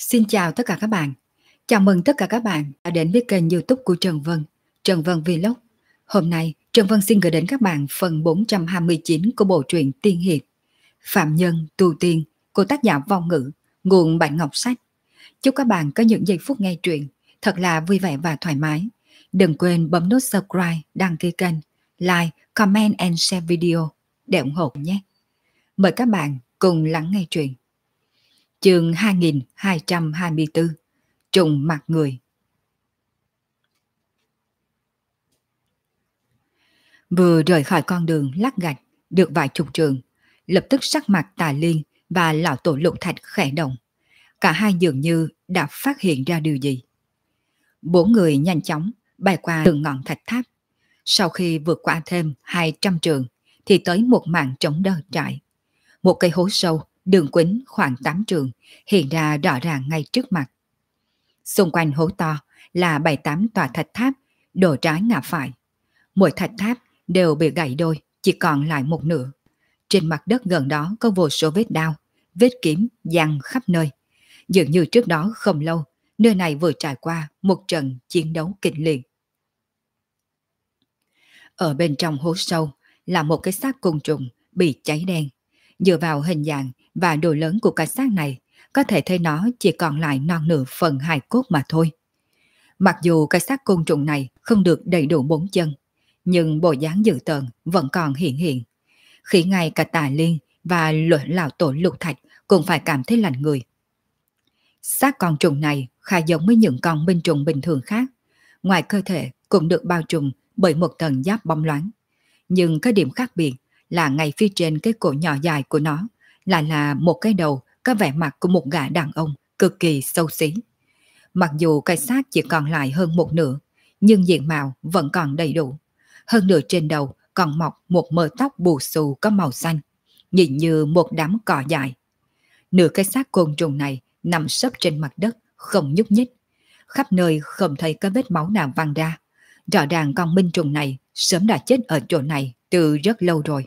Xin chào tất cả các bạn. Chào mừng tất cả các bạn đã đến với kênh YouTube của Trần Vân Vlog. Hôm nay, Trần Vân xin gửi đến các bạn phần 429 của bộ truyện Tiên Hiệp Phạm Nhân Tu Tiên của tác giả Vong Ngữ, nguồn Bản Ngọc Sách. Chúc các bạn có những giây phút nghe truyện thật là vui vẻ và thoải mái. Đừng quên bấm nút subscribe, đăng ký kênh, like, comment and share video để ủng hộ nhé. Mời các bạn cùng lắng nghe truyện. Chương 2224 Trùng mặt người. Vừa rời khỏi con đường lát gạch được vài chục trường, lập tức sắc mặt Tà Liên và lão tổ Lục Thạch khẽ động. Cả hai dường như đã phát hiện ra điều gì. Bốn người nhanh chóng bay qua từng ngọn thạch tháp. Sau khi vượt qua thêm 200 trường thì tới một mảng trống đơ trại. Một cây hố sâu đường kính khoảng 8 trường hiện ra rõ ràng ngay trước mặt. Xung quanh hố to là 7-8 tòa thạch tháp đổ trái ngả phải. Mỗi thạch tháp đều bị gãy đôi, chỉ còn lại một nửa. Trên mặt đất gần đó có vô số vết đao, vết kiếm giăng khắp nơi. Dường như trước đó không lâu, nơi này vừa trải qua một trận chiến đấu kịch liệt. Ở bên trong hố sâu là một cái xác côn trùng bị cháy đen. Dựa vào hình dạng và độ lớn của cái xác này, có thể thấy nó chỉ còn lại non nửa phần hài cốt mà thôi. Mặc dù cái xác côn trùng này không được đầy đủ 4 chân, nhưng bộ dáng dữ tợn vẫn còn hiện. Khi ngay cả Tà Liên và lão tổ Lục Thạch cũng phải cảm thấy lạnh người. Xác con trùng này khá giống với những con minh trùng bình thường khác. Ngoài cơ thể cũng được bao trùm bởi một tầng giáp bóng loáng. Nhưng cái điểm khác biệt là ngay phía trên cái cổ nhỏ dài của nó lại là một cái đầu có vẻ mặt của một gã đàn ông cực kỳ xấu xí. Mặc dù cái xác chỉ còn lại hơn một nửa, nhưng diện mạo vẫn còn đầy đủ. Hơn nữa trên đầu còn mọc một mớ tóc bù xù có màu xanh, nhìn như một đám cỏ dại. Nửa cái xác côn trùng này nằm sấp trên mặt đất, không nhúc nhích. Khắp nơi không thấy có vết máu nào văng ra. Rõ ràng con minh trùng này sớm đã chết ở chỗ này từ rất lâu rồi.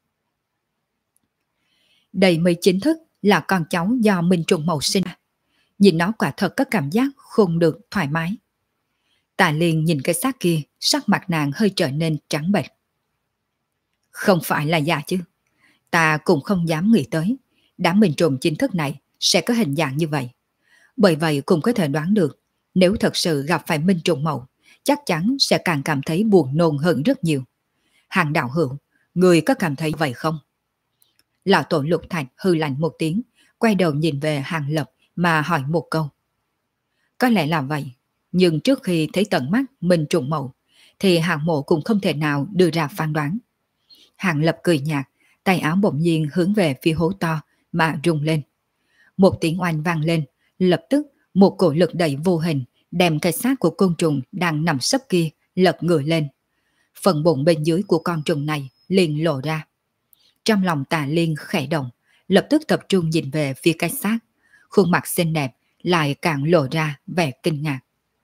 Đây mới chính thức là con cháu do minh trùng màu sinh. Nhìn nó quả thật có cảm giác không được thoải mái. Tà Liên nhìn cái xác kia, sắc mặt nàng hơi trở nên trắng bệch. Không phải là già chứ. Ta cũng không dám nghĩ tới đám minh trùng chính thức này sẽ có hình dạng như vậy. Bởi vậy cũng có thể đoán được, nếu thật sự gặp phải minh trùng màu, chắc chắn sẽ càng cảm thấy buồn nôn hơn rất nhiều. Hàng đạo hữu, người có cảm thấy vậy không? Lão tổ Lục Thạch hư lạnh một tiếng, quay đầu nhìn về Hàng Lập mà hỏi một câu. Có lẽ là vậy, nhưng trước khi thấy tận mắt minh trùng màu, thì Hàng Mộ cũng không thể nào đưa ra phán đoán. Hàng Lập cười nhạt, tay áo bỗng nhiên hướng về phía hố to mà rung lên. Một tiếng oanh vang lên, lập tức một cổ lực đẩy vô hình đem cái xác của côn trùng đang nằm sấp kia lật ngửa lên. Phần bụng bên dưới của con trùng này liền lộ ra. Trong lòng Tà Liên khẽ động, lập tức tập trung nhìn về phía cái xác. Khuôn mặt xinh đẹp lại càng lộ ra vẻ kinh ngạc.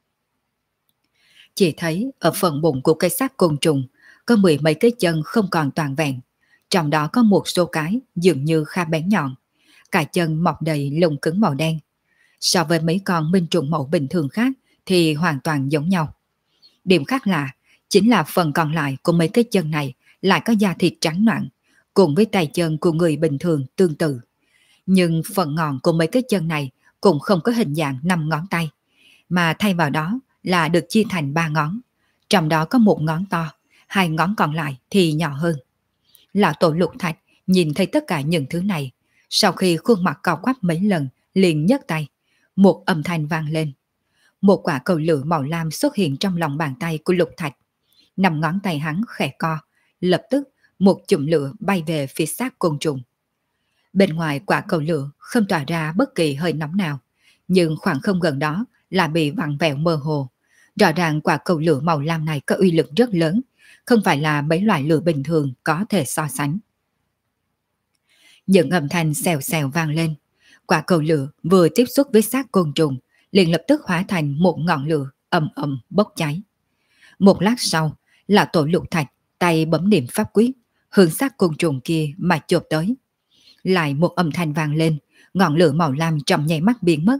Chỉ thấy ở phần bụng của cái xác côn trùng có 10 mấy cái chân không còn toàn vẹn. Trong đó có một số cái dường như khá bén nhọn. Cả chân mọc đầy lông cứng màu đen. So với mấy con minh trùng màu bình thường khác thì hoàn toàn giống nhau. Điểm khác lạ chính là phần còn lại của mấy cái chân này lại có da thịt trắng noãn, cùng với tay chân của người bình thường tương tự. Nhưng phần ngọn của mấy cái chân này cũng không có hình dạng 5 ngón tay, mà thay vào đó là được chia thành 3 ngón. Trong đó có một ngón to, 2 ngón còn lại thì nhỏ hơn. Lão tổ Lục Thạch nhìn thấy tất cả những thứ này, sau khi khuôn mặt cau quắp mấy lần liền nhấc tay, một âm thanh vang lên. Một quả cầu lửa màu lam xuất hiện trong lòng bàn tay của Lục Thạch. 5 ngón tay hắn khẽ co, lập tức một chùm lửa bay về phía xác côn trùng. Bên ngoài quả cầu lửa không tỏa ra bất kỳ hơi nóng nào, nhưng khoảng không gần đó là bị vặn vẹo mơ hồ. Rõ ràng quả cầu lửa màu lam này có uy lực rất lớn, không phải là mấy loại lửa bình thường có thể so sánh. Những âm thanh xèo xèo vang lên. Quả cầu lửa vừa tiếp xúc với xác côn trùng liền lập tức hóa thành một ngọn lửa ầm ầm bốc cháy. Một lát sau, lão tổ Lục Thạch tay bấm niệm pháp quyết, hướng xác côn trùng kia mà chộp tới. Lại một âm thanh vang lên, ngọn lửa màu lam trong nháy mắt biến mất,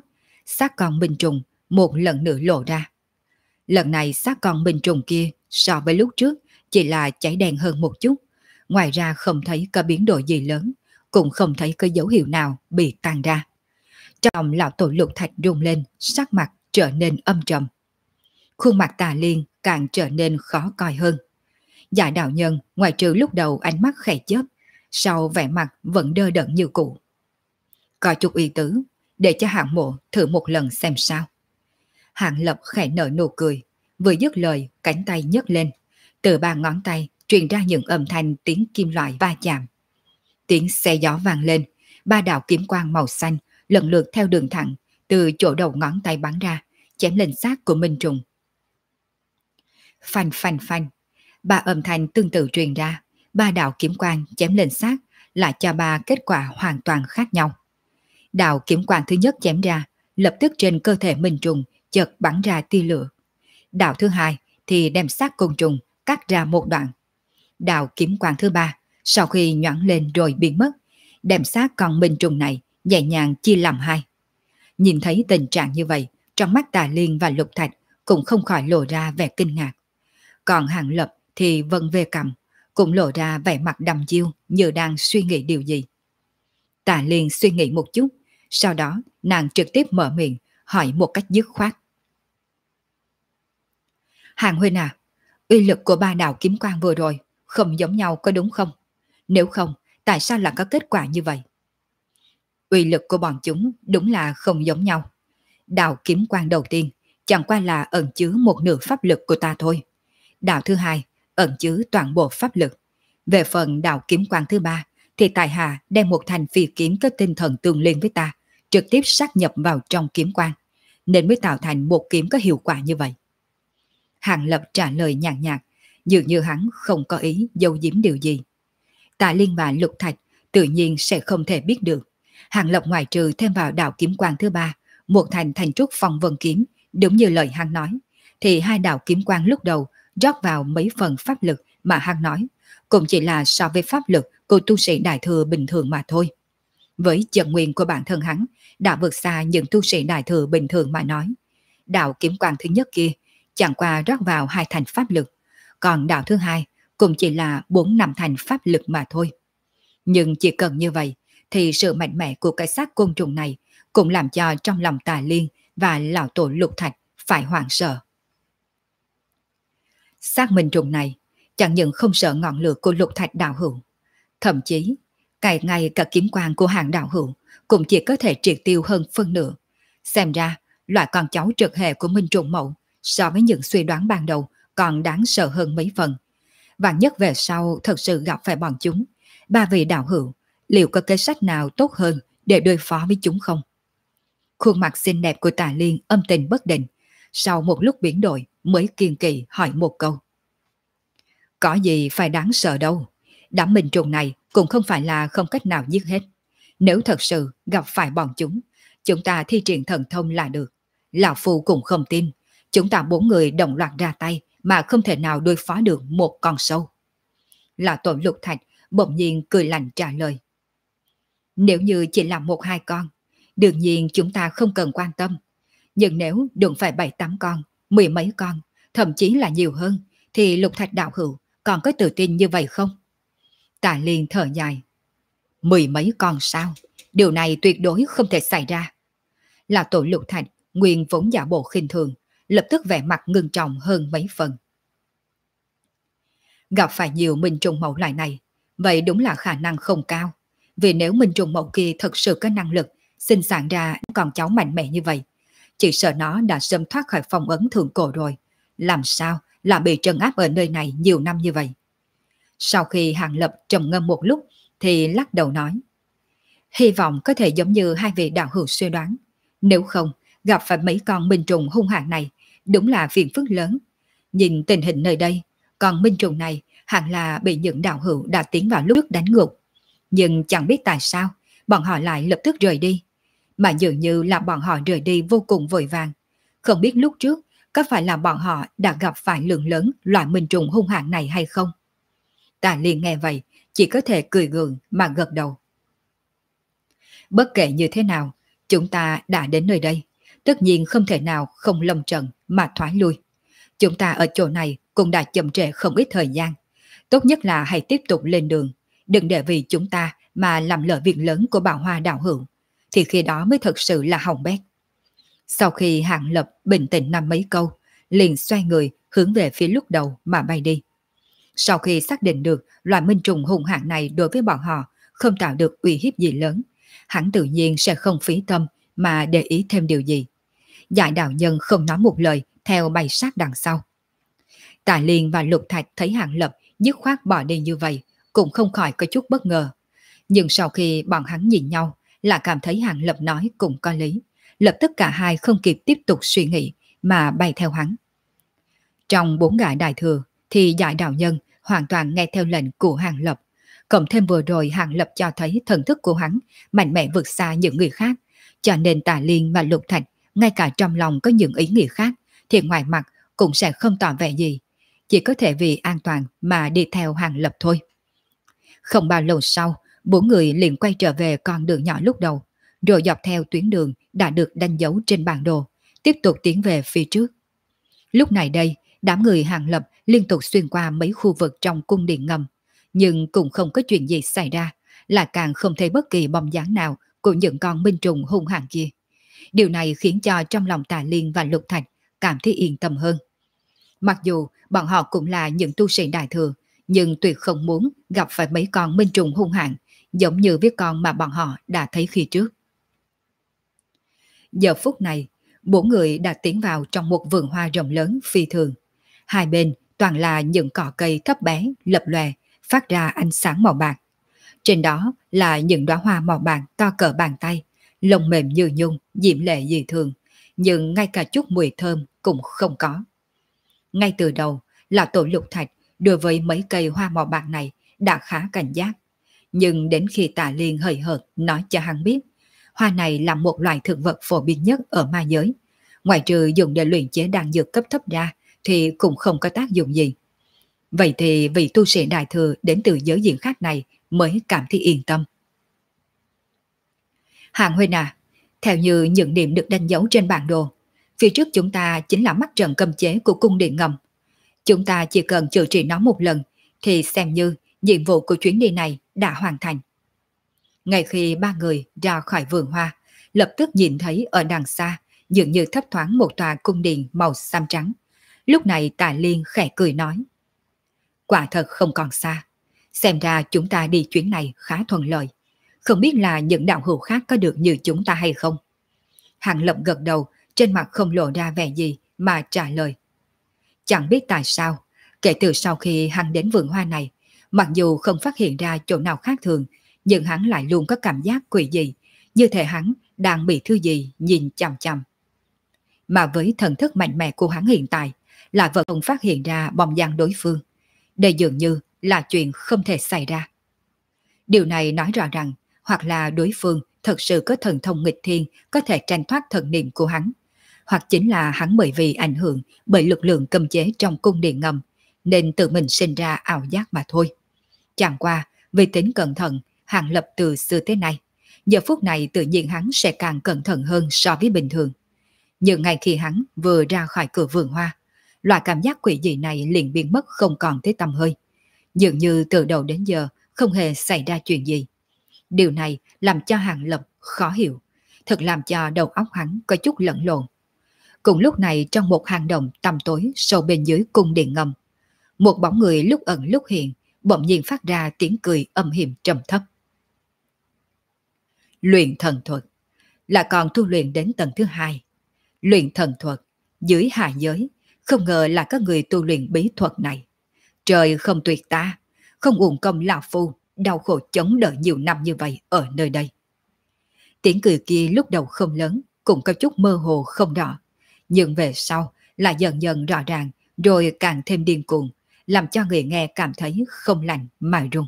xác con minh trùng một lần nữa lộ ra. Lần này xác con minh trùng kia so với lúc trước chỉ là cháy đen hơn một chút, ngoài ra không thấy có biến đổi gì lớn, cũng không thấy có dấu hiệu nào bị tan ra. Trong lão tổ Lục Thạch rung lên, sắc mặt trở nên âm trầm. Khuôn mặt Tà Liên càng trở nên khó coi hơn. Dạ đạo nhân ngoài trừ lúc đầu ánh mắt khẽ chớp, sau vẻ mặt vẫn đơ đẫn như cũ. Coi chút ý tứ, để cho Hạng Mộ thử một lần xem sao. Hạng Lập khẽ nở nụ cười, vừa dứt lời cánh tay nhấc lên, từ ba ngón tay truyền ra những âm thanh tiếng kim loại va chạm. Tiếng xe gió vang lên, ba đạo kiếm quang màu xanh lần lượt theo đường thẳng từ chỗ đầu ngón tay bắn ra, chém lên xác của Minh Trùng. Phanh phanh phanh, ba âm thanh tương tự truyền ra, ba đạo kiếm quang chém lên xác lại cho ba kết quả hoàn toàn khác nhau. Đạo kiếm quang thứ nhất chém ra, lập tức trên cơ thể Minh Trùng chợt bắn ra tia lửa. Đạo thứ hai thì đem xác côn trùng cắt ra một đoạn. Đạo kiếm quang thứ ba sau khi nhoãn lên rồi biến mất, đem xác con Minh Trùng này nhẹ nhàng chia làm hai. Nhìn thấy tình trạng như vậy, trong mắt Tà Liên và Lục Thạch cũng không khỏi lộ ra vẻ kinh ngạc. Còn Hàng Lập thì vân về cằm, cũng lộ ra vẻ mặt đăm chiêu như đang suy nghĩ điều gì. Tà Liên suy nghĩ một chút, sau đó nàng trực tiếp mở miệng hỏi một cách dứt khoát. Hàng huynh à, uy lực của ba đạo kiếm quang vừa rồi không giống nhau có đúng không? Nếu không, tại sao lại có kết quả như vậy? Uy lực của bọn chúng đúng là không giống nhau. Đạo kiếm quang đầu tiên chẳng qua là ẩn chứa một nửa pháp lực của ta thôi. Đạo thứ hai ẩn chứa toàn bộ pháp lực. Về phần đạo kiếm quang thứ ba thì tại hạ đem một thành phi kiếm có tinh thần tương liên với ta, trực tiếp sát nhập vào trong kiếm quang, nên mới tạo thành một kiếm có hiệu quả như vậy. Hàng Lập trả lời nhàn nhạt, dường như hắn không có ý giấu giếm điều gì. Tạ Liên và Lục Thạch tự nhiên sẽ không thể biết được. Hàng Lập ngoài trừ thêm vào đạo kiếm quang thứ ba, một thành trúc phong vân kiếm, đúng như lời hắn nói, thì hai đạo kiếm quang lúc đầu rót vào mấy phần pháp lực mà hắn nói, cũng chỉ là so với pháp lực của tu sĩ đại thừa bình thường mà thôi. Với chân nguyên của bản thân hắn đã vượt xa những tu sĩ đại thừa bình thường mà nói. Đạo kiếm quang thứ nhất kia chẳng qua rót vào hai thành pháp lực, còn đạo thứ hai cũng chỉ là 4-5 thành pháp lực mà thôi. Nhưng chỉ cần như vậy thì sự mạnh mẽ của cái xác côn trùng này cũng làm cho trong lòng Tà Liên và lão tổ Lục Thạch phải hoảng sợ. Xác minh trùng này chẳng những không sợ ngọn lửa của Lục Thạch đạo hữu, thậm chí ngay cả kiếm quang của hàng đạo hữu cũng chỉ có thể triệt tiêu hơn phân nửa. Xem ra loại con cháu trực hệ của Minh Trùng Mậu so với những suy đoán ban đầu còn đáng sợ hơn mấy phần. Và nhất về sau thật sự gặp phải bọn chúng, ba vị đạo hữu liệu có kế sách nào tốt hơn để đối phó với chúng không? Khuôn mặt xinh đẹp của Tà Liên âm tình bất định, sau một lúc biến đổi mới kiên kỳ hỏi một câu. Có gì phải đáng sợ đâu, đám Minh Trùng này cũng không phải là không cách nào giết hết. Nếu thật sự gặp phải bọn chúng ta thi triển thần thông là được. Lão Phu cũng không tin, chúng ta 4 người đồng loạt ra tay mà không thể nào đối phó được một con sâu. Lão tổ Lục Thạch bỗng nhiên cười lạnh trả lời. Nếu như chỉ là 1-2 con, đương nhiên chúng ta không cần quan tâm. Nhưng nếu đụng phải 7-8 con, 10 mấy con, thậm chí là nhiều hơn, thì Lục Thạch đạo hữu còn có tự tin như vậy không? Tạ Liên thở dài. 10 mấy con sao? Điều này tuyệt đối không thể xảy ra. Lão tổ Lục Thạch nguyên vốn giả bộ khinh thường, lập tức vẻ mặt ngưng trọng hơn mấy phần. Gặp phải nhiều Minh Trùng Mậu loại này, vậy đúng là khả năng không cao. Vì nếu Minh Trùng Mậu kia thật sự có năng lực sinh sản ra con cháu mạnh mẽ như vậy, chỉ sợ nó đã sớm thoát khỏi phong ấn thượng cổ rồi. Làm sao lại bị trấn áp ở nơi này nhiều năm như vậy? Sau khi Hàng Lập trầm ngâm một lúc thì lắc đầu nói. Hy vọng có thể giống như hai vị đạo hữu suy đoán. Nếu không, gặp phải mấy con Minh Trùng hung hãn này, đúng là phiền phức lớn. Nhìn tình hình nơi đây, còn Minh Trùng này hẳn là bị những đạo hữu đã tiến vào lúc đánh ngục. Nhưng chẳng biết tại sao, bọn họ lại lập tức rời đi. Mà dường như là bọn họ rời đi vô cùng vội vàng. Không biết lúc trước có phải là bọn họ đã gặp phải lượng lớn loại Minh Trùng hung hãn này hay không? Tạ Liên nghe vậy, chỉ có thể cười gượng mà gật đầu. Bất kể như thế nào, chúng ta đã đến nơi đây. tất nhiên không thể nào không lâm trận mà thoái lui. Chúng ta ở chỗ này cũng đã chậm trễ không ít thời gian. Tốt nhất là hãy tiếp tục lên đường, đừng để vì chúng ta mà làm lỡ việc lớn của Bảo Hoa đạo hữu, thì khi đó mới thật sự là hỏng bét. Sau khi Hạng Lập bình tĩnh năm mấy câu, liền xoay người hướng về phía lúc đầu mà bay đi. Sau khi xác định được loài minh trùng hung hãn này đối với bọn họ không tạo được uy hiếp gì lớn, hắn tự nhiên sẽ không phí tâm mà để ý thêm điều gì. Giải đạo nhân không nói một lời theo bay sát đằng sau. Tạ Liên và Lục Thạch thấy Hạng Lập dứt khoát bỏ đi như vậy cũng không khỏi có chút bất ngờ. Nhưng sau khi bọn hắn nhìn nhau là cảm thấy Hạng Lập nói cũng có lý. Lập tức cả hai không kịp tiếp tục suy nghĩ mà bay theo hắn. Trong 4 gã đại thừa thì giải đạo nhân hoàn toàn nghe theo lệnh của Hạng Lập. Cộng thêm vừa rồi Hạng Lập cho thấy thần thức của hắn mạnh mẽ vượt xa những người khác, cho nên Tạ Liên và Lục Thạch ngay cả trong lòng có những ý nghĩa khác thì ngoài mặt cũng sẽ không tỏ vẻ gì, chỉ có thể vì an toàn mà đi theo Hạng Lập thôi. Không bao lâu sau, 4 người liền quay trở về con đường nhỏ lúc đầu, rồi dọc theo tuyến đường đã được đánh dấu trên bản đồ, tiếp tục tiến về phía trước. Lúc này đây, đám người Hạng Lập liên tục xuyên qua mấy khu vực trong cung điện ngầm, nhưng cũng không có chuyện gì xảy ra, là càng không thấy bất kỳ bóng dáng nào của những con minh trùng hung hãn kia. Điều này khiến cho trong lòng Tạ Liên và Lục Thạch cảm thấy yên tâm hơn. Mặc dù bọn họ cũng là những tu sĩ đại thừa, nhưng tuyệt không muốn gặp phải mấy con minh trùng hung hãn, giống như với con mà bọn họ đã thấy khi trước. Giờ phút này, 4 người đã tiến vào trong một vườn hoa rộng lớn phi thường. Hai bên toàn là những cỏ cây thấp bé, lập lòe, phát ra ánh sáng màu bạc. Trên đó là những đóa hoa màu bạc to cỡ bàn tay, lông mềm như nhung, diễm lệ dị thường, nhưng ngay cả chút mùi thơm cũng không có. Ngay từ đầu, lão tổ Lục Thạch đối với mấy cây hoa màu bạc này đã khá cảnh giác. Nhưng đến khi Tạ Liên hời hợt nói cho hắn biết, hoa này là một loại thực vật phổ biến nhất ở ma giới. Ngoài trừ dùng để luyện chế đan dược cấp thấp ra thì cũng không có tác dụng gì. Vậy thì vị tu sĩ đại thừa đến từ giới diện khác này mới cảm thấy yên tâm. Hạng Huynh à, theo như những điểm được đánh dấu trên bản đồ, phía trước chúng ta chính là mắt trận cấm chế của cung điện ngầm. Chúng ta chỉ cần chữa trị nó một lần thì xem như nhiệm vụ của chuyến đi này đã hoàn thành. Ngay khi 3 người ra khỏi vườn hoa, lập tức nhìn thấy ở đằng xa dường như thấp thoáng một tòa cung điện màu xám trắng. Lúc này Tạ Liên khẽ cười nói: quả thật không còn xa, xem ra chúng ta đi chuyến này khá thuận lợi. Không biết là những đạo hữu khác có được như chúng ta hay không? Hạng Lập gật đầu, trên mặt không lộ ra vẻ gì mà trả lời: chẳng biết tại sao, kể từ sau khi hắn đến vườn hoa này, mặc dù không phát hiện ra chỗ nào khác thường, nhưng hắn lại luôn có cảm giác quỷ dị, như thể hắn đang bị thứ gì nhìn chằm chằm. Mà với thần thức mạnh mẽ của hắn hiện tại, lại vẫn không phát hiện ra bóng dáng đối phương. Đây dường như là chuyện không thể xảy ra. Điều này nói rõ rằng, hoặc là đối phương thật sự có thần thông nghịch thiên có thể tranh thoát thần niệm của hắn, hoặc chính là hắn bởi vì ảnh hưởng bởi lực lượng cấm chế trong cung điện ngầm, nên tự mình sinh ra ảo giác mà thôi. Chẳng qua, vì tính cẩn thận, Hạng Lập từ xưa tới nay, giờ phút này tự nhiên hắn sẽ càng cẩn thận hơn so với bình thường. Nhưng ngay khi hắn vừa ra khỏi cửa vườn hoa, loại cảm giác quỷ dị này liền biến mất không còn thấy tăm hơi. Dường như từ đầu đến giờ không hề xảy ra chuyện gì. Điều này làm cho Hạng Lập khó hiểu, thật làm cho đầu óc hắn có chút lẫn lộn. Cùng lúc này trong một hang động tăm tối sâu bên dưới cung điện ngầm, một bóng người lúc ẩn lúc hiện, bỗng nhiên phát ra tiếng cười âm hiểm trầm thấp. Luyện thần thuật là còn tu luyện đến tầng thứ 2. Luyện thần thuật dưới hạ giới, không ngờ là có người tu luyện bí thuật này. Trời không tuyệt ta, không uổng công lão phu đau khổ chống đỡ nhiều năm như vậy ở nơi đây. Tiếng cười kia lúc đầu không lớn, cũng có chút mơ hồ không rõ, nhưng về sau là dần dần rõ ràng, rồi càng thêm điên cuồng, làm cho người nghe cảm thấy không lành mà run.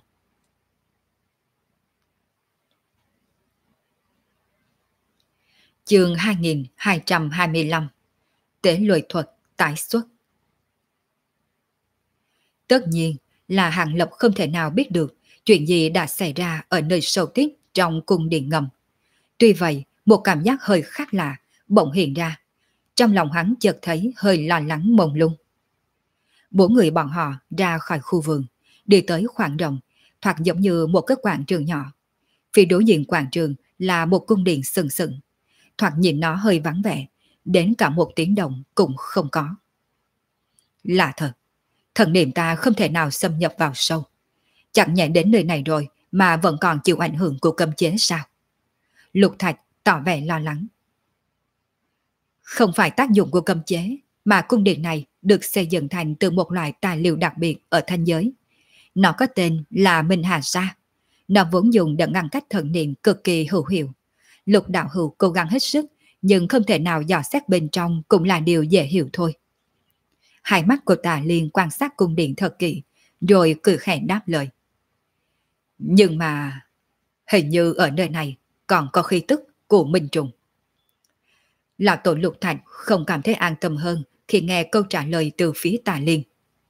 Chương 2225 Tế luyện thuật tái xuất. Tất nhiên là Hạng Lập không thể nào biết được chuyện gì đã xảy ra ở nơi sâu tít trong cung điện ngầm. Tuy vậy, một cảm giác hơi khác lạ bỗng hiện ra. Trong lòng hắn chợt thấy hơi lo lắng mông lung. Bốn người bọn họ ra khỏi khu vườn, đi tới khoảng rộng, thoạt giống như một cái quảng trường nhỏ. Phía đối diện quảng trường là một cung điện sừng sững, thoạt nhìn nó hơi vắng vẻ, đến cả một tiếng động cũng không có. Lạ thật, thần niệm ta không thể nào xâm nhập vào sâu. Chẳng nhẽ đến nơi này rồi mà vẫn còn chịu ảnh hưởng của cấm chế sao? Lục Thạch tỏ vẻ lo lắng. Không phải tác dụng của cấm chế, mà cung điện này được xây dựng thành từ một loại tài liệu đặc biệt ở thanh giới. Nó có tên là Minh Hà Sa. Nó vốn dùng để ngăn cách thần niệm cực kỳ hữu hiệu. Lục đạo hữu cố gắng hết sức, nhưng không thể nào dò xét bên trong cũng là điều dễ hiểu thôi. Hai mắt của Tà Liên quan sát cung điện thật kỹ, rồi cười khẽ đáp lời. Nhưng mà hình như ở nơi này còn có khí tức của Minh Trùng. Lão tổ Lục Thạch không cảm thấy an tâm hơn khi nghe câu trả lời từ phía Tà Liên.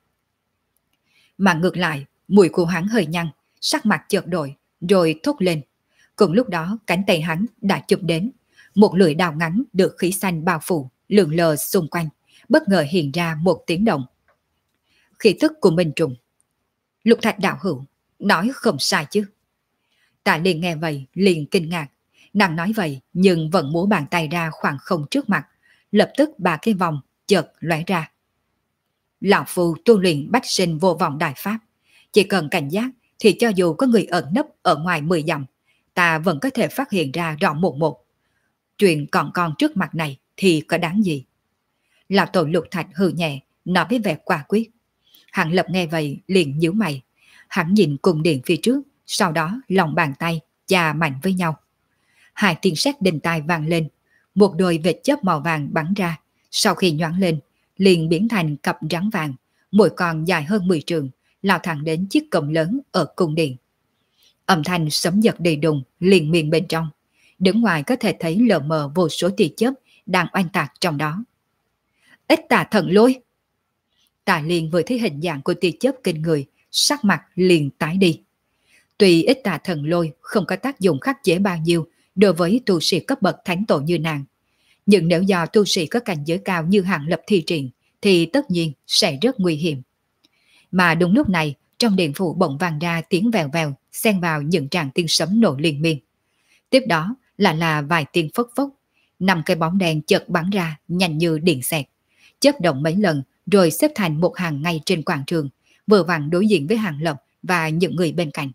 Mà ngược lại, mũi của hắn hơi nhăn, sắc mặt chợt đổi, rồi thốt lên. Cùng lúc đó cánh tay hắn đã chụp đến, một lưỡi đao ngắn được khí xanh bao phủ, lượn lờ xung quanh, bất ngờ hiện ra một tiếng động. Khí tức của Minh Trùng. Lục Thạch đạo hữu, nói không sai chứ. Tạ Liên nghe vậy liền kinh ngạc. Nàng nói vậy nhưng vẫn múa bàn tay ra khoảng không trước mặt, lập tức ba cái vòng chợt lóe ra. Lão phu tu luyện bách sinh vô vọng đại pháp, chỉ cần cảnh giác thì cho dù có người ẩn nấp ở ngoài 10 dặm, ta vẫn có thể phát hiện ra rõ một một. Chuyện còn trước mặt này thì có đáng gì? Lão tổ Lục Thạch hừ nhẹ, nói với vẻ quả quyết. Hạng Lập nghe vậy liền nhíu mày. Hắn nhìn cung điện phía trước, sau đó lòng bàn tay chà mạnh với nhau. Hai tiếng sét đinh tai vang lên, một đôi vệt chớp màu vàng bắn ra, sau khi nhoáng lên, liền biến thành cặp rắn vàng, mỗi con dài hơn 10 trượng, lao thẳng đến chiếc cổng lớn ở cung điện. Âm thanh sấm giật đầy đùng liền miên bên trong, đứng ngoài có thể thấy lờ mờ vô số tia chớp đang oanh tạc trong đó. Ích Tà Thần Lôi! Tà Liên vừa thấy hình dạng của tia chớp kinh người, sắc mặt liền tái đi. Tuy Ích Tà Thần Lôi không có tác dụng khắc chế bao nhiêu đối với tu sĩ cấp bậc thánh tổ như nàng, nhưng nếu do tu sĩ có cảnh giới cao như Hạng Lập thi triển thì tất nhiên sẽ rất nguy hiểm. Mà đúng lúc này, trong điện phủ bỗng vang ra tiếng vèo vèo, xen vào những tràng tiếng sấm nổ liên miên. Tiếp đó là vài tiếng phốc phốc, 5 cái bóng đèn chợt bắn ra nhanh như điện xẹt, chớp động mấy lần rồi xếp thành một hàng ngay trên quảng trường, vừa vặn đối diện với Hạng Lập và những người bên cạnh.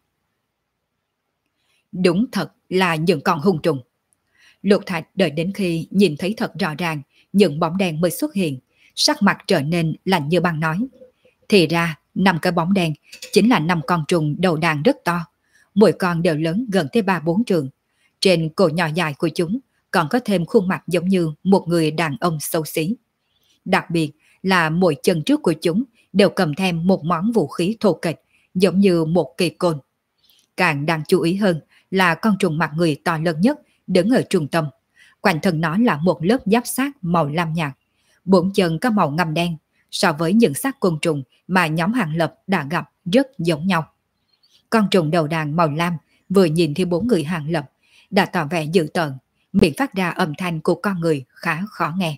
Đúng thật là những con hung trùng. Lục Thạch đợi đến khi nhìn thấy thật rõ ràng những bóng đèn mới xuất hiện, sắc mặt trở nên lạnh như băng nói. Thì ra 5 cái bóng đèn chính là 5 con trùng đầu đàn rất to, mỗi con đều lớn gần tới 3-4 trượng. Trên cổ nhỏ dài của chúng còn có thêm khuôn mặt giống như một người đàn ông xấu xí. Đặc biệt là mỗi chân trước của chúng đều cầm thêm một món vũ khí thô kệch giống như một cây côn. Càng đáng chú ý hơn là con trùng mặt người to lớn nhất đứng ở trung tâm. Quanh thân nó là một lớp giáp xác màu lam nhạt, 4 chân có màu ngăm đen, so với những xác côn trùng mà nhóm Hạng Lập đã gặp rất giống nhau. Con trùng đầu đàn màu lam vừa nhìn thấy 4 người Hạng Lập đã tỏ vẻ dữ tợn, miệng phát ra âm thanh của con người khá khó nghe.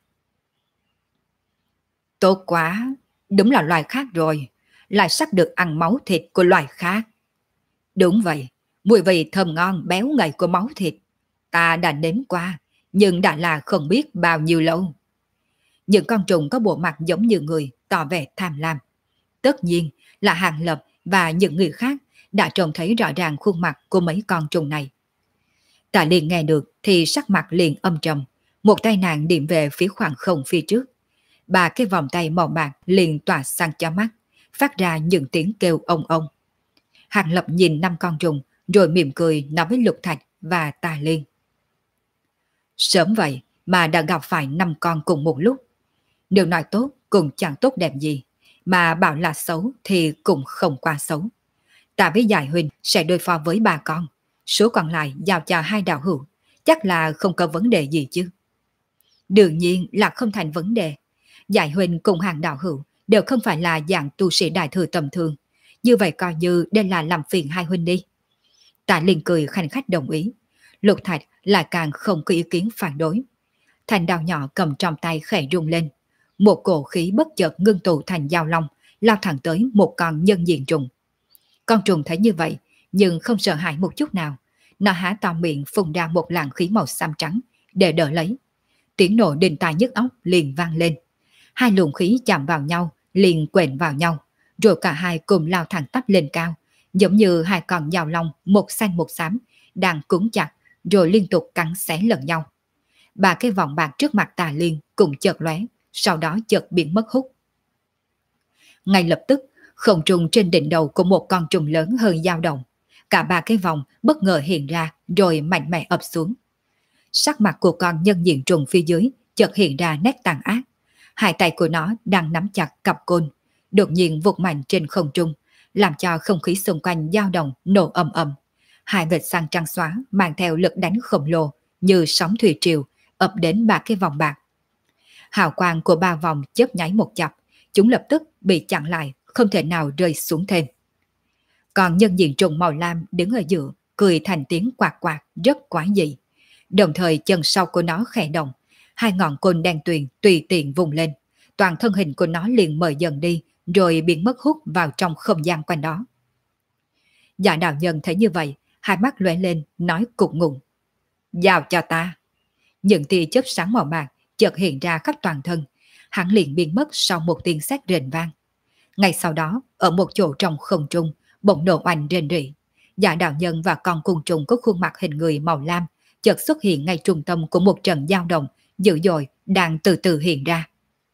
Tốt quá, đúng là loài khác rồi, lại sắp được ăn máu thịt của loài khác. Đúng vậy, mùi vị thơm ngon béo ngậy của máu thịt. Ta đã nếm qua, nhưng đã là không biết bao nhiêu lâu. Những con trùng có bộ mặt giống như người, tỏ vẻ tham lam. Tất nhiên là Hạng Lập và những người khác đã trông thấy rõ ràng khuôn mặt của mấy con trùng này. Tạ Liên nghe được thì sắc mặt liền âm trầm, một tay nàng điểm về phía khoảng không phía trước. 3 cái vòng tay màu bạc liền tỏa sang cho mắt, phát ra những tiếng kêu ông ông. Hạng Lập nhìn 5 con trùng rồi mỉm cười nói với Lục Thạch và Tà Liên. Sớm vậy mà đã gặp phải 5 con cùng một lúc. Nếu nói tốt cũng chẳng tốt đẹp gì, mà bảo là xấu thì cũng không quá xấu. Ta với Giải Huynh sẽ đối phó với 3 con, số còn lại giao cho 2 đạo hữu, chắc là không có vấn đề gì chứ. Đương nhiên là không thành vấn đề. Giải Huynh cùng Hàng đạo hữu đều không phải là dạng tu sĩ đại thừa tầm thường, như vậy coi như đây là làm phiền 2 huynh đi. Tạ Liên cười khanh khách đồng ý. Lục Thạch lại càng không có ý kiến phản đối. Thanh đao nhỏ cầm trong tay khẽ rung lên. Một cổ khí bất chợt ngưng tụ thành dao long, lao thẳng tới một con nhân diện trùng. Con trùng thấy như vậy, nhưng không sợ hãi một chút nào. Nó há to miệng phun ra một làn khí màu xám trắng để đỡ lấy. Tiếng nổ đinh tai nhức óc liền vang lên. Hai luồng khí chạm vào nhau, liền quện vào nhau, rồi cả hai cùng lao thẳng tắp lên cao, giống như hai con dao long một xanh một xám đang cứng chặt rồi liên tục cắn xé lẫn nhau. Ba cái vòng bạc trước mặt Tà Liên cùng chợt lóe, sau đó chợt biến mất hút. Ngay lập tức, không trung trên đỉnh đầu của một con trùng lớn hơi dao động. Cả ba cái vòng bất ngờ hiện ra rồi mạnh mẽ ập xuống. Sắc mặt của con nhân diện trùng phía dưới chợt hiện ra nét tàn ác. Hai tay của nó đang nắm chặt cặp côn, đột nhiên vụt mạnh trên không trung, làm cho không khí xung quanh dao động nổ ầm ầm. Hai vệt xăng trắng xóa mang theo lực đánh khổng lồ như sóng thủy triều ập đến ba cái vòng bạc. Hào quang của ba vòng chớp nháy một chập, chúng lập tức bị chặn lại, không thể nào rơi xuống thêm. Còn nhân diện trùng màu lam đứng ở giữa, cười thành tiếng quạt quạt rất quái dị. Đồng thời chân sau của nó khẽ động, hai ngọn côn đen tuyền tùy tiện vùng lên, toàn thân hình của nó liền mờ dần đi, rồi biến mất hút vào trong không gian quanh đó. Dạ đạo nhân thấy như vậy, hai mắt lóe lên, nói cục ngụng: "Giao cho ta." Những tia chớp sáng màu bạc chợt hiện ra khắp toàn thân, hắn liền biến mất sau một tiếng sét rền vang. Ngay sau đó, ở một chỗ trong không trung, bỗng nổ oanh rền rỉ. Dạ đạo nhân và con côn trùng có khuôn mặt hình người màu lam chợt xuất hiện ngay trung tâm của một trận giao động dữ dội đang từ từ hiện ra.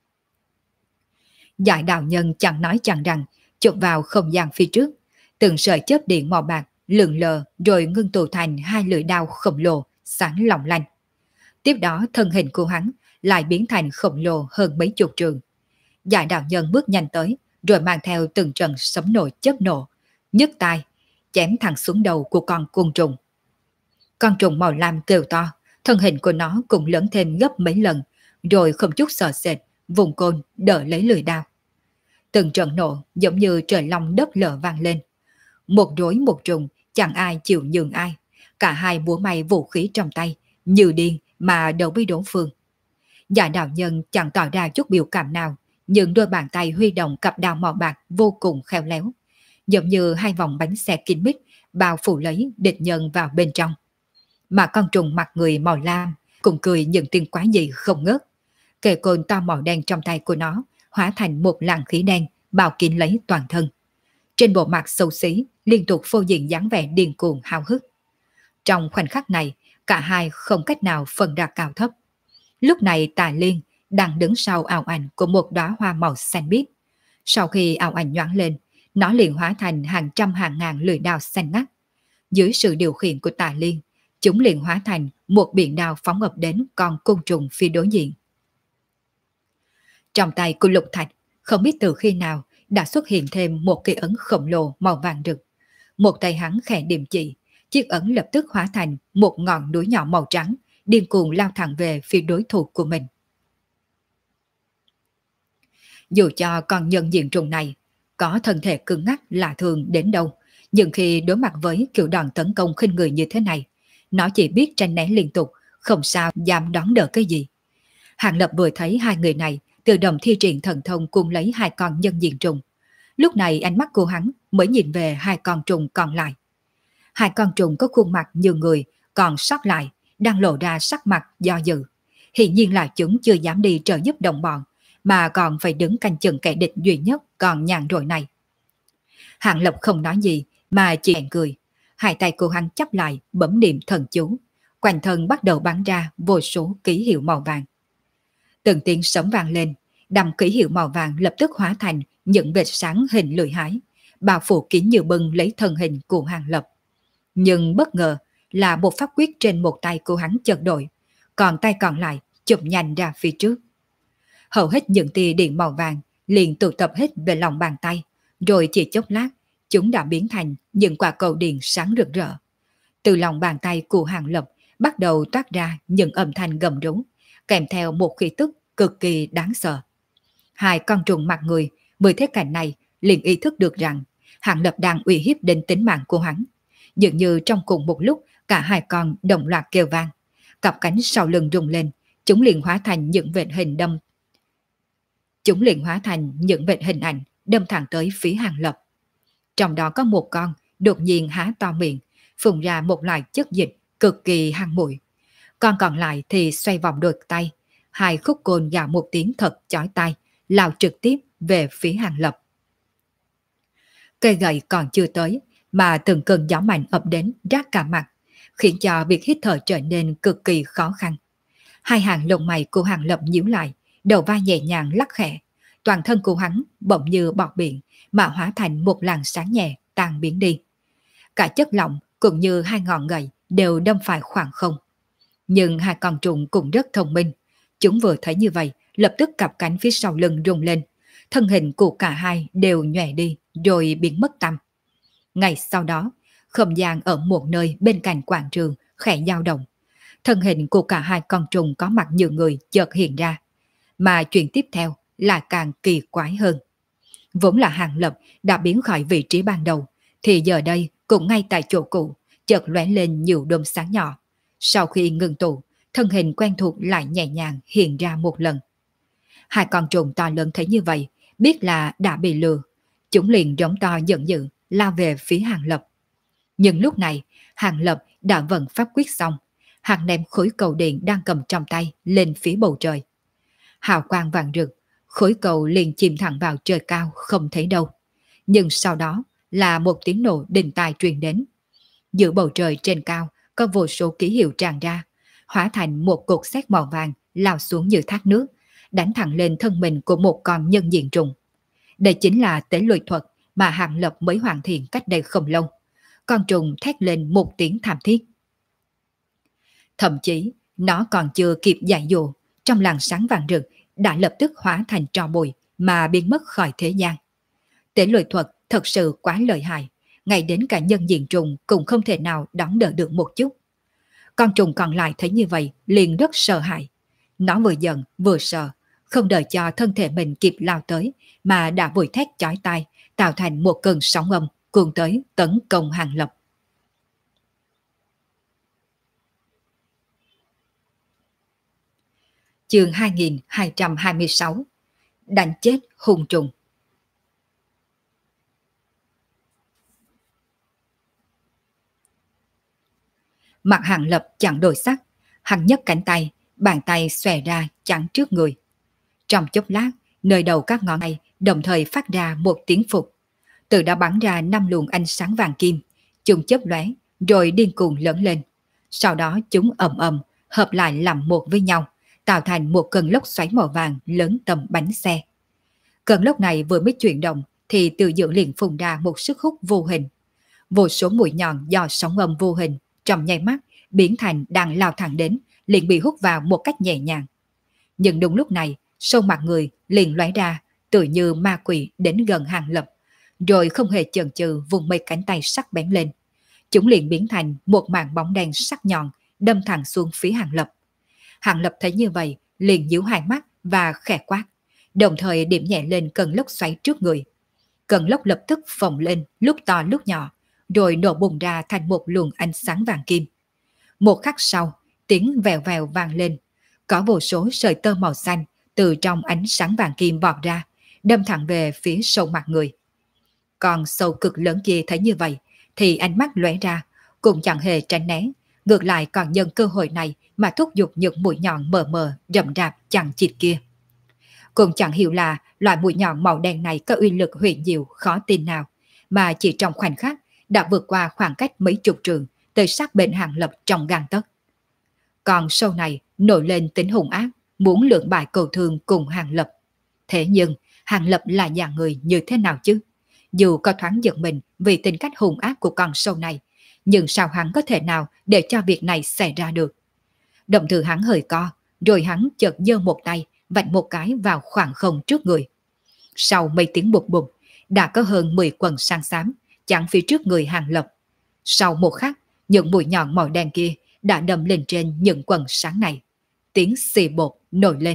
Dạ đạo nhân chẳng nói chẳng rằng chụp vào không gian phía trước, từng sợi chớp điện màu bạc lượn lờ rồi ngưng tụ thành hai lưỡi đao khổng lồ sáng long lanh. Tiếp đó thân hình của hắn lại biến thành khổng lồ hơn mấy chục trường. Dạ đạo nhân bước nhanh tới, rồi mang theo từng trận sấm nổ chớp nổ, nhức tai, chém thẳng xuống đầu của con côn trùng. Con trùng màu lam kêu to, thân hình của nó cũng lớn thêm gấp mấy lần, rồi không chút sợ sệt, vùng côn đỡ lấy lưỡi đao. Từng trận nổ giống như trời long đất lở vang lên. Một đối một trùng, chẳng ai chịu nhường ai. Cả hai búa may vũ khí trong tay, như điên mà đấu với đối phương. Dạ đạo nhân chẳng tỏ ra chút biểu cảm nào, nhưng đôi bàn tay huy động cặp đao màu bạc vô cùng khéo léo, giống như hai vòng bánh xe kín mít bao phủ lấy địch nhân vào bên trong. Mà con trùng mặt người màu lam cũng cười những tiếng quái dị không ngớt. Kề côn to màu đen trong tay của nó hóa thành một làn khí đen bao kín lấy toàn thân. Trên bộ mặt xấu xí liên tục phô diễn dáng vẻ điên cuồng háo hức. Trong khoảnh khắc này, cả hai không cách nào phân ra cao thấp. Lúc này Tà Liên đang đứng sau ảo ảnh của một đóa hoa màu xanh biếc. Sau khi ảo ảnh nhoáng lên, nó liền hóa thành hàng trăm hàng ngàn lưỡi đao xanh ngắt. Dưới sự điều khiển của Tà Liên, chúng liền hóa thành một biển đao phóng ập đến con côn trùng phía đối diện. Trong tay của Lục Thạch, không biết từ khi nào đã xuất hiện thêm một cái ấn khổng lồ màu vàng rực. Một tay hắn khẽ điểm chỉ, chiếc ấn lập tức hóa thành một ngọn núi nhỏ màu trắng, điên cuồng lao thẳng về phía đối thủ của mình. Dù cho con nhân diện trùng này có thân thể cứng ngắc lạ thường đến đâu, nhưng khi đối mặt với kiểu đòn tấn công khinh người như thế này, nó chỉ biết tránh né liên tục, không sao dám đón đỡ cái gì. Hàng Lập vừa thấy hai người này tự động thi triển thần thông cuốn lấy hai con nhân diện trùng. Lúc này ánh mắt của hắn mới nhìn về hai con trùng còn lại. Hai con trùng có khuôn mặt như người, còn sót lại đang lộ ra sắc mặt do dự. Hiển nhiên là chúng chưa dám đi trợ giúp đồng bọn, mà còn phải đứng canh chừng kẻ địch duy nhất còn nhàn rỗi này. Hạng Lập không nói gì mà chỉ cười. Hai tay của hắn chắp lại bấm niệm thần chú, quanh thân bắt đầu bắn ra vô số ký hiệu màu vàng. Từng tiếng sấm vang lên, đầm ký hiệu màu vàng lập tức hóa thành những vệt sáng hình lưỡi hái, bao phủ kín như bưng lấy thân hình của Hạng Lập. Nhưng bất ngờ là một pháp quyết trên một tay của hắn chợt đổi, còn tay còn lại chụp nhanh ra phía trước. Hầu hết những tia điện màu vàng liền tụ tập hết về lòng bàn tay, rồi chỉ chốc lát, chúng đã biến thành những quả cầu điện sáng rực rỡ. Từ lòng bàn tay của Hạng Lập bắt đầu toát ra những âm thanh gầm rú, kèm theo một khí tức cực kỳ đáng sợ. Hai con trùng mặt người vừa thấy cảnh này liền ý thức được rằng Hạng Lập đang uy hiếp đến tính mạng của hắn. Dường như trong cùng một lúc cả hai con đồng loạt kêu vang, cặp cánh sau lưng rung lên, Chúng liền hóa thành những vệt hình đâm. Chúng liền hóa thành những vệt hình ảnh đâm thẳng tới phía Hàng Lập. Trong đó có một con đột nhiên há to miệng, phun ra một loại chất dịch cực kỳ hăng mùi. Con còn lại thì xoay vòng đôi tay, hai khúc côn gào một tiếng thật chói tai, lao trực tiếp về phía Hàng Lập. Cây gậy còn chưa tới, mà từng cơn gió mạnh ập đến rát cả mặt, khiến cho việc hít thở trở nên cực kỳ khó khăn. Hai hàng lông mày của Hàng Lập nhíu lại, đầu vai nhẹ nhàng lắc khẽ, toàn thân của hắn bỗng như bọt biển mà hóa thành một làn sáng nhẹ tan biến đi. Cả chất lỏng cũng như hai ngọn gậy đều đâm phải khoảng không. Nhưng hai con trùng cũng rất thông minh. Chúng vừa thấy như vậy, lập tức cặp cánh phía sau lưng rung lên. Thân hình của cả hai đều nhòe đi, rồi biến mất tăm. Ngay sau đó, không gian ở một nơi bên cạnh quảng trường khẽ dao động. Thân hình của cả hai con trùng có mặt như người chợt hiện ra. Mà chuyện tiếp theo là càng kỳ quái hơn. Vốn là Hàng Lập đã biến khỏi vị trí ban đầu, thì giờ đây cũng ngay tại chỗ cũ, chợt lóe lên nhiều đốm sáng nhỏ. Sau khi ngừng tụ, thân hình quen thuộc lại nhẹ nhàng hiện ra một lần. Hai con trùng to lớn thấy như vậy, biết là đã bị lừa. Chúng liền rống to giận dữ, lao về phía Hàng Lập. Nhưng lúc này, Hàng Lập đã vận pháp quyết xong. Hắn ném khối cầu điện đang cầm trong tay lên phía bầu trời. Hào quang vàng rực, khối cầu liền chìm thẳng vào trời cao không thấy đâu. Nhưng sau đó là một tiếng nổ đình tai truyền đến. Giữa bầu trời trên cao có vô số ký hiệu tràn ra, hóa thành một cột sét màu vàng lao xuống như thác nước, đánh thẳng lên thân mình của một con nhân diện trùng. Đây chính là tế lôi thuật mà Hàng Lập mới hoàn thiện cách đây không lâu. Con trùng thét lên một tiếng thảm thiết. Thậm chí, nó còn chưa kịp giải dụ, trong làn sáng vàng rực đã lập tức hóa thành tro bụi mà biến mất khỏi thế gian. Tế lôi thuật thật sự quá lợi hại, ngay đến cả nhân diện trùng cũng không thể nào đón đỡ được một chút. Con trùng còn lại thấy như vậy liền rất sợ hãi. Nó vừa giận vừa sợ, không đợi cho thân thể mình kịp lao tới mà đã vội thét chói tai, tạo thành một cơn sóng âm cuồn tới tấn công Hàng Lập. Chương 2226 Đánh chết hung trùng. Mặt Hàng Lập chẳng đổi sắc, hắn nhấc cánh tay, bàn tay xòe ra chắn trước người. Trong chốc lát, nơi đầu các ngón tay đồng thời phát ra một tiếng phục. Từ đó bắn ra 5 luồng ánh sáng vàng kim, chúng chớp lóe rồi điên cuồng lớn lên. Sau đó chúng ầm ầm hợp lại làm một với nhau, tạo thành một cơn lốc xoáy màu vàng lớn tầm bánh xe. Cơn lốc này vừa mới chuyển động thì từ giữa liền phun ra một sức hút vô hình. Vô số mũi nhọn do sóng âm vô hình trong nháy mắt biến thành đang lao thẳng đến, liền bị hút vào một cách nhẹ nhàng. Nhưng đúng lúc này, sau mặt người liền lóe ra, tự như ma quỷ đến gần Hàng Lập, rồi không hề chần chừ vùng mấy cánh tay sắc bén lên. Chúng liền biến thành một mảng bóng đen sắc nhọn đâm thẳng xuống phía Hàng Lập. Hàng Lập thấy như vậy, liền nhíu hai mắt và khẽ quát, đồng thời điểm nhẹ lên cơn lốc xoáy trước người. Cơn lốc lập tức phồng lên, lúc to lúc nhỏ, rồi nổ bùng ra thành một luồng ánh sáng vàng kim. Một khắc sau, tiếng vèo vèo vang lên, có vô số sợi tơ màu xanh từ trong ánh sáng vàng kim vọt ra, đâm thẳng về phía sâu mặt người. Còn sâu cực lớn kia thấy như vậy, thì ánh mắt lóe ra, cũng chẳng hề tránh né, ngược lại còn nhân cơ hội này mà thúc giục những mũi nhọn mờ mờ rậm rạp chằng chịt kia. Cũng chẳng hiểu là loại mũi nhọn màu đen này có uy lực huyền diệu khó tin nào, mà chỉ trong khoảnh khắc đã vượt qua khoảng cách mấy chục trượng tới sát bên Hàng Lập trong gang tấc. Còn sâu này nổi lên tính hung ác, muốn lưỡng bại cầu thương cùng Hàng Lập. Thế nhưng Hàng Lập là dạng người như thế nào chứ? Dù có thoáng giận mình vì tính cách hung ác của con sâu này, nhưng sao hắn có thể nào để cho việc này xảy ra được? Động thư hắn hơi co, rồi hắn chợt giơ một tay vạch một cái vào khoảng không trước người. Sau mấy tiếng bụp bụp, đã có hơn 10 quầng sáng xám chặn phía trước người Hàng Lập. Sau một khắc, những mũi nhọn màu đen kia đã đâm lên trên những quầng sáng này. Tiếng xì bột nổi lên.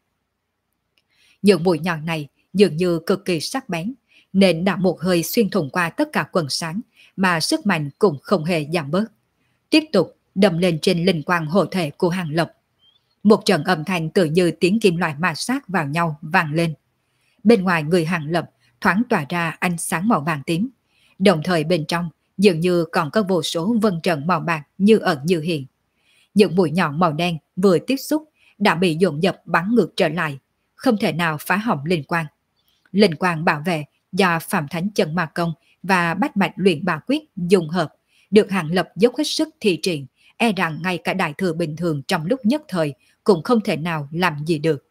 Những mũi nhọn này dường như cực kỳ sắc bén, nên đã một hơi xuyên thủng qua tất cả quầng sáng, mà sức mạnh cũng không hề giảm bớt. Tiếp tục đâm lên trên linh quang hộ thể của Hàng Lập. Một trận âm thanh tự như tiếng kim loại ma sát vào nhau vang lên. Bên ngoài người Hàng Lập thoáng tỏa ra ánh sáng màu vàng tím, đồng thời bên trong dường như còn có vô số vân trận màu bạc như ẩn như hiện. Những mũi nhọn màu đen vừa tiếp xúc đã bị dồn dập bắn ngược trở lại, không thể nào phá hỏng linh quang. Linh quang bảo vệ do Phạm Thánh Chân Ma Công và Bách Mạch Luyện Bà Quyết dùng hợp, được Hàng Lập dốc hết sức thi triển, e rằng ngay cả đại thừa bình thường trong lúc nhất thời cũng không thể nào làm gì được.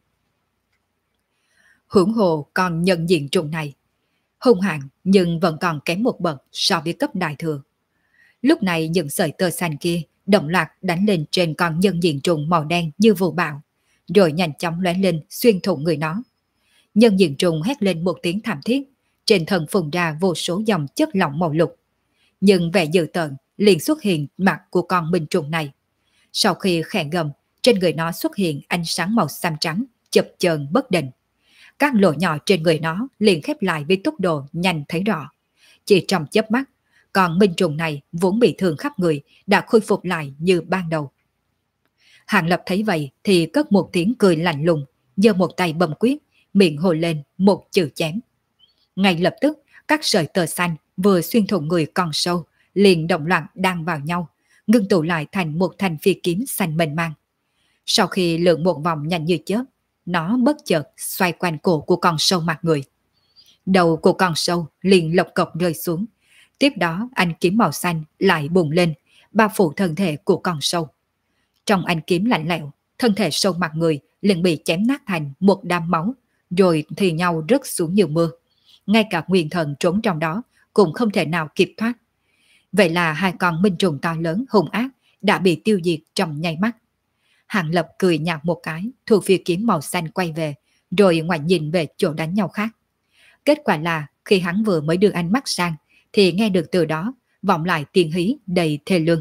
Hưởng hồ còn nhận diện trùng này, hung hãn nhưng vẫn còn kém một bậc so với cấp đại thừa. Lúc này những sợi tơ xanh kia đồng loạt đánh lên trên con nhân diện trùng màu đen như vụ bão, rồi nhanh chóng lóe lên xuyên thủng người nó. Nhân diện trùng hét lên một tiếng thảm thiết, trên thân phun ra vô số dòng chất lỏng màu lục. Nhưng vẻ dữ tợn liền xuất hiện mặt của con minh trùng này. Sau khi khẽ gầm, trên người nó xuất hiện ánh sáng màu xám trắng, chập chờn bất định. Các lỗ nhỏ trên người nó liền khép lại với tốc độ nhanh thấy rõ. Chỉ trong chớp mắt, con minh trùng này vốn bị thương khắp người đã khôi phục lại như ban đầu. Hàng Lập thấy vậy thì cất một tiếng cười lạnh lùng, giơ một tay bấm quyết, miệng hồ lên một chữ chém. Ngay lập tức, các sợi tơ xanh vừa xuyên thủng người con sâu liền động loạn đan vào nhau, ngưng tụ lại thành một thanh phi kiếm xanh mênh mang. Sau khi lượn một vòng nhanh như chớp, nó bất chợt xoay quanh cổ của con sâu mặt người. Đầu của con sâu liền lộc cộc rơi xuống. Tiếp đó ánh kiếm màu xanh lại bùng lên, bao phủ thân thể của con sâu. Trong ánh kiếm lạnh lẽo, thân thể sâu mặt người liền bị chém nát thành một đám máu, rồi thì nhau rớt xuống như mưa. Ngay cả nguyên thần trốn trong đó cũng không thể nào kịp thoát. Vậy là hai con minh trùng to lớn hung ác đã bị tiêu diệt trong nháy mắt. Hàng Lập cười nhạt một cái, thu phi kiếm màu xanh quay về, rồi ngoảnh nhìn về chỗ đánh nhau khác. Kết quả là khi hắn vừa mới đưa ánh mắt sang, thì nghe được từ đó vọng lại tiếng hí đầy thê lương.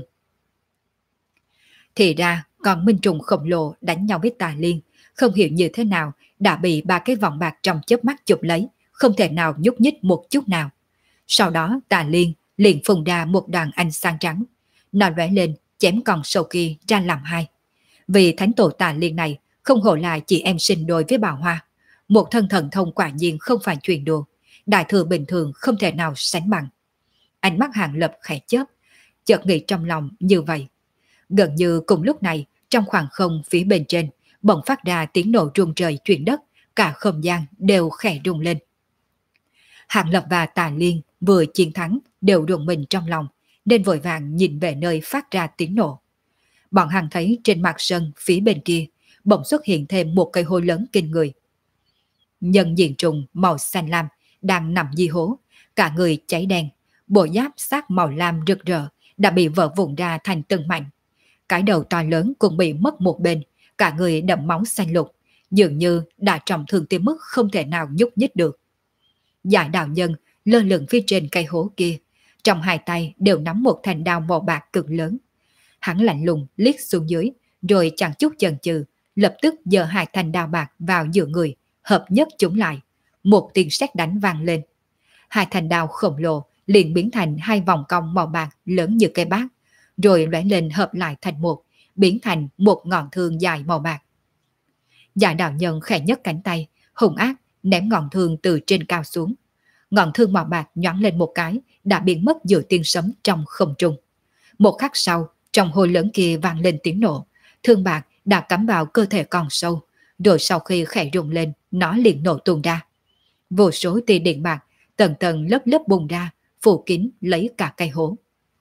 Thì ra con minh trùng khổng lồ đánh nhau với Tà Liên, không hiểu như thế nào đã bị ba cái vòng bạc trong chớp mắt chụp lấy, không thể nào nhúc nhích một chút nào. Sau đó Tà Liên liền phun ra một đoàn ánh sáng trắng, nó lóe lên chém con sâu kia ra làm hai. Vì thánh tổ Tà Liên này không hổ là chị em sinh đôi với bà Hoa, một thân thần thông quả nhiên không phải chuyện đùa, đại thừa bình thường không thể nào sánh bằng. Ánh mắt Hàng Lập khẽ chớp, chợt nghĩ trong lòng như vậy. Gần như cùng lúc này, trong khoảng không phía bên trên bỗng phát ra tiếng nổ rung trời chuyển đất, cả không gian đều khẽ rung lên. Hàng Lập và Tà Liên vừa chiến thắng đều rùng mình trong lòng, nên vội vàng nhìn về nơi phát ra tiếng nổ. Bọn hắn thấy trên mặt sân phía bên kia bỗng xuất hiện thêm một cây hố lớn kinh người. Nhân diện trùng màu xanh lam đang nằm di hố, cả người cháy đen, bộ giáp sát màu lam rực rỡ đã bị vỡ vụn ra thành từng mảnh. Cái đầu to lớn cũng bị mất một bên, cả người đẫm máu xanh lục, dường như đã trọng thương tới mức không thể nào nhúc nhích được. Giải đạo nhân lơ lửng phía trên cây hố kia, trong hai tay đều nắm một thanh đao màu bạc cực lớn. Hắn lạnh lùng liếc xuống dưới, rồi chẳng chút chần chừ, lập tức giơ hai thanh đao bạc vào giữa người, hợp nhất chúng lại. Một tiếng sét đánh vang lên. Hai thanh đao khổng lồ liền biến thành hai vòng cong màu bạc lớn như cây bát, rồi lóe lên hợp lại thành một, biến thành một ngọn thương dài màu bạc. Giải đạo nhân khẽ nhấc cánh tay, hung ác ném ngọn thương từ trên cao xuống. Ngọn thương màu bạc nhoáng lên một cái, đã biến mất giữa tiếng sấm trong không trung. Một khắc sau, trong hố lớn kia vang lên tiếng nổ, thương bạc đã cắm vào cơ thể con sâu, rồi sau khi khẽ rung lên, nó liền nổ tung ra. Vô số tia điện bạc tầng tầng lớp lớp bùng ra, phủ kín lấy cả cây hố.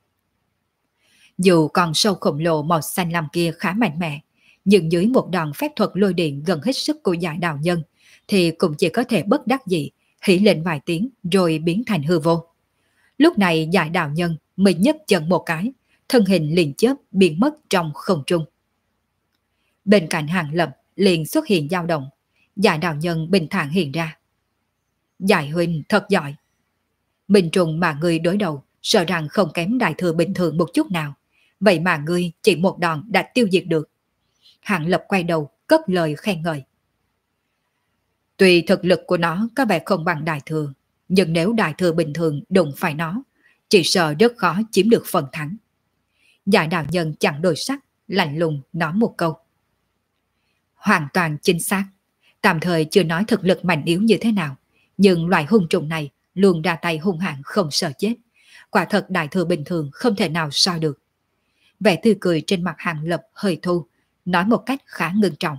Dù con sâu khổng lồ màu xanh lam kia khá mạnh mẽ, nhưng dưới một đòn phép thuật lôi điện gần hết sức của giải đạo nhân, thì cũng chỉ có thể bất đắc dĩ, hỉ lên vài tiếng rồi biến thành hư vô. Lúc này giải đạo nhân mới nhấc chân một cái, thân hình liền chớp biến mất trong không trung. Bên cạnh Hàng Lập liền xuất hiện dao động, giải đạo nhân bình thản hiện ra. Giải huynh thật giỏi. Minh trùng mà ngươi đối đầu sợ rằng không kém đại thừa bình thường một chút nào, vậy mà ngươi chỉ một đòn đã tiêu diệt được. Hàng Lập quay đầu cất lời khen ngợi. Tuy thực lực của nó có vẻ không bằng đại thừa, nhưng nếu đại thừa bình thường đụng phải nó, chỉ sợ rất khó chiếm được phần thắng. Giải đạo nhân chẳng đổi sắc, lạnh lùng nói một câu. Hoàn toàn chính xác. Tạm thời chưa nói thực lực mạnh yếu như thế nào, nhưng loại hung trùng này luôn ra tay hung hãn không sợ chết. Quả thật đại thừa bình thường không thể nào so được. Vẻ tươi cười trên mặt Hàng Lập hơi thu, nói một cách khá ngưng trọng.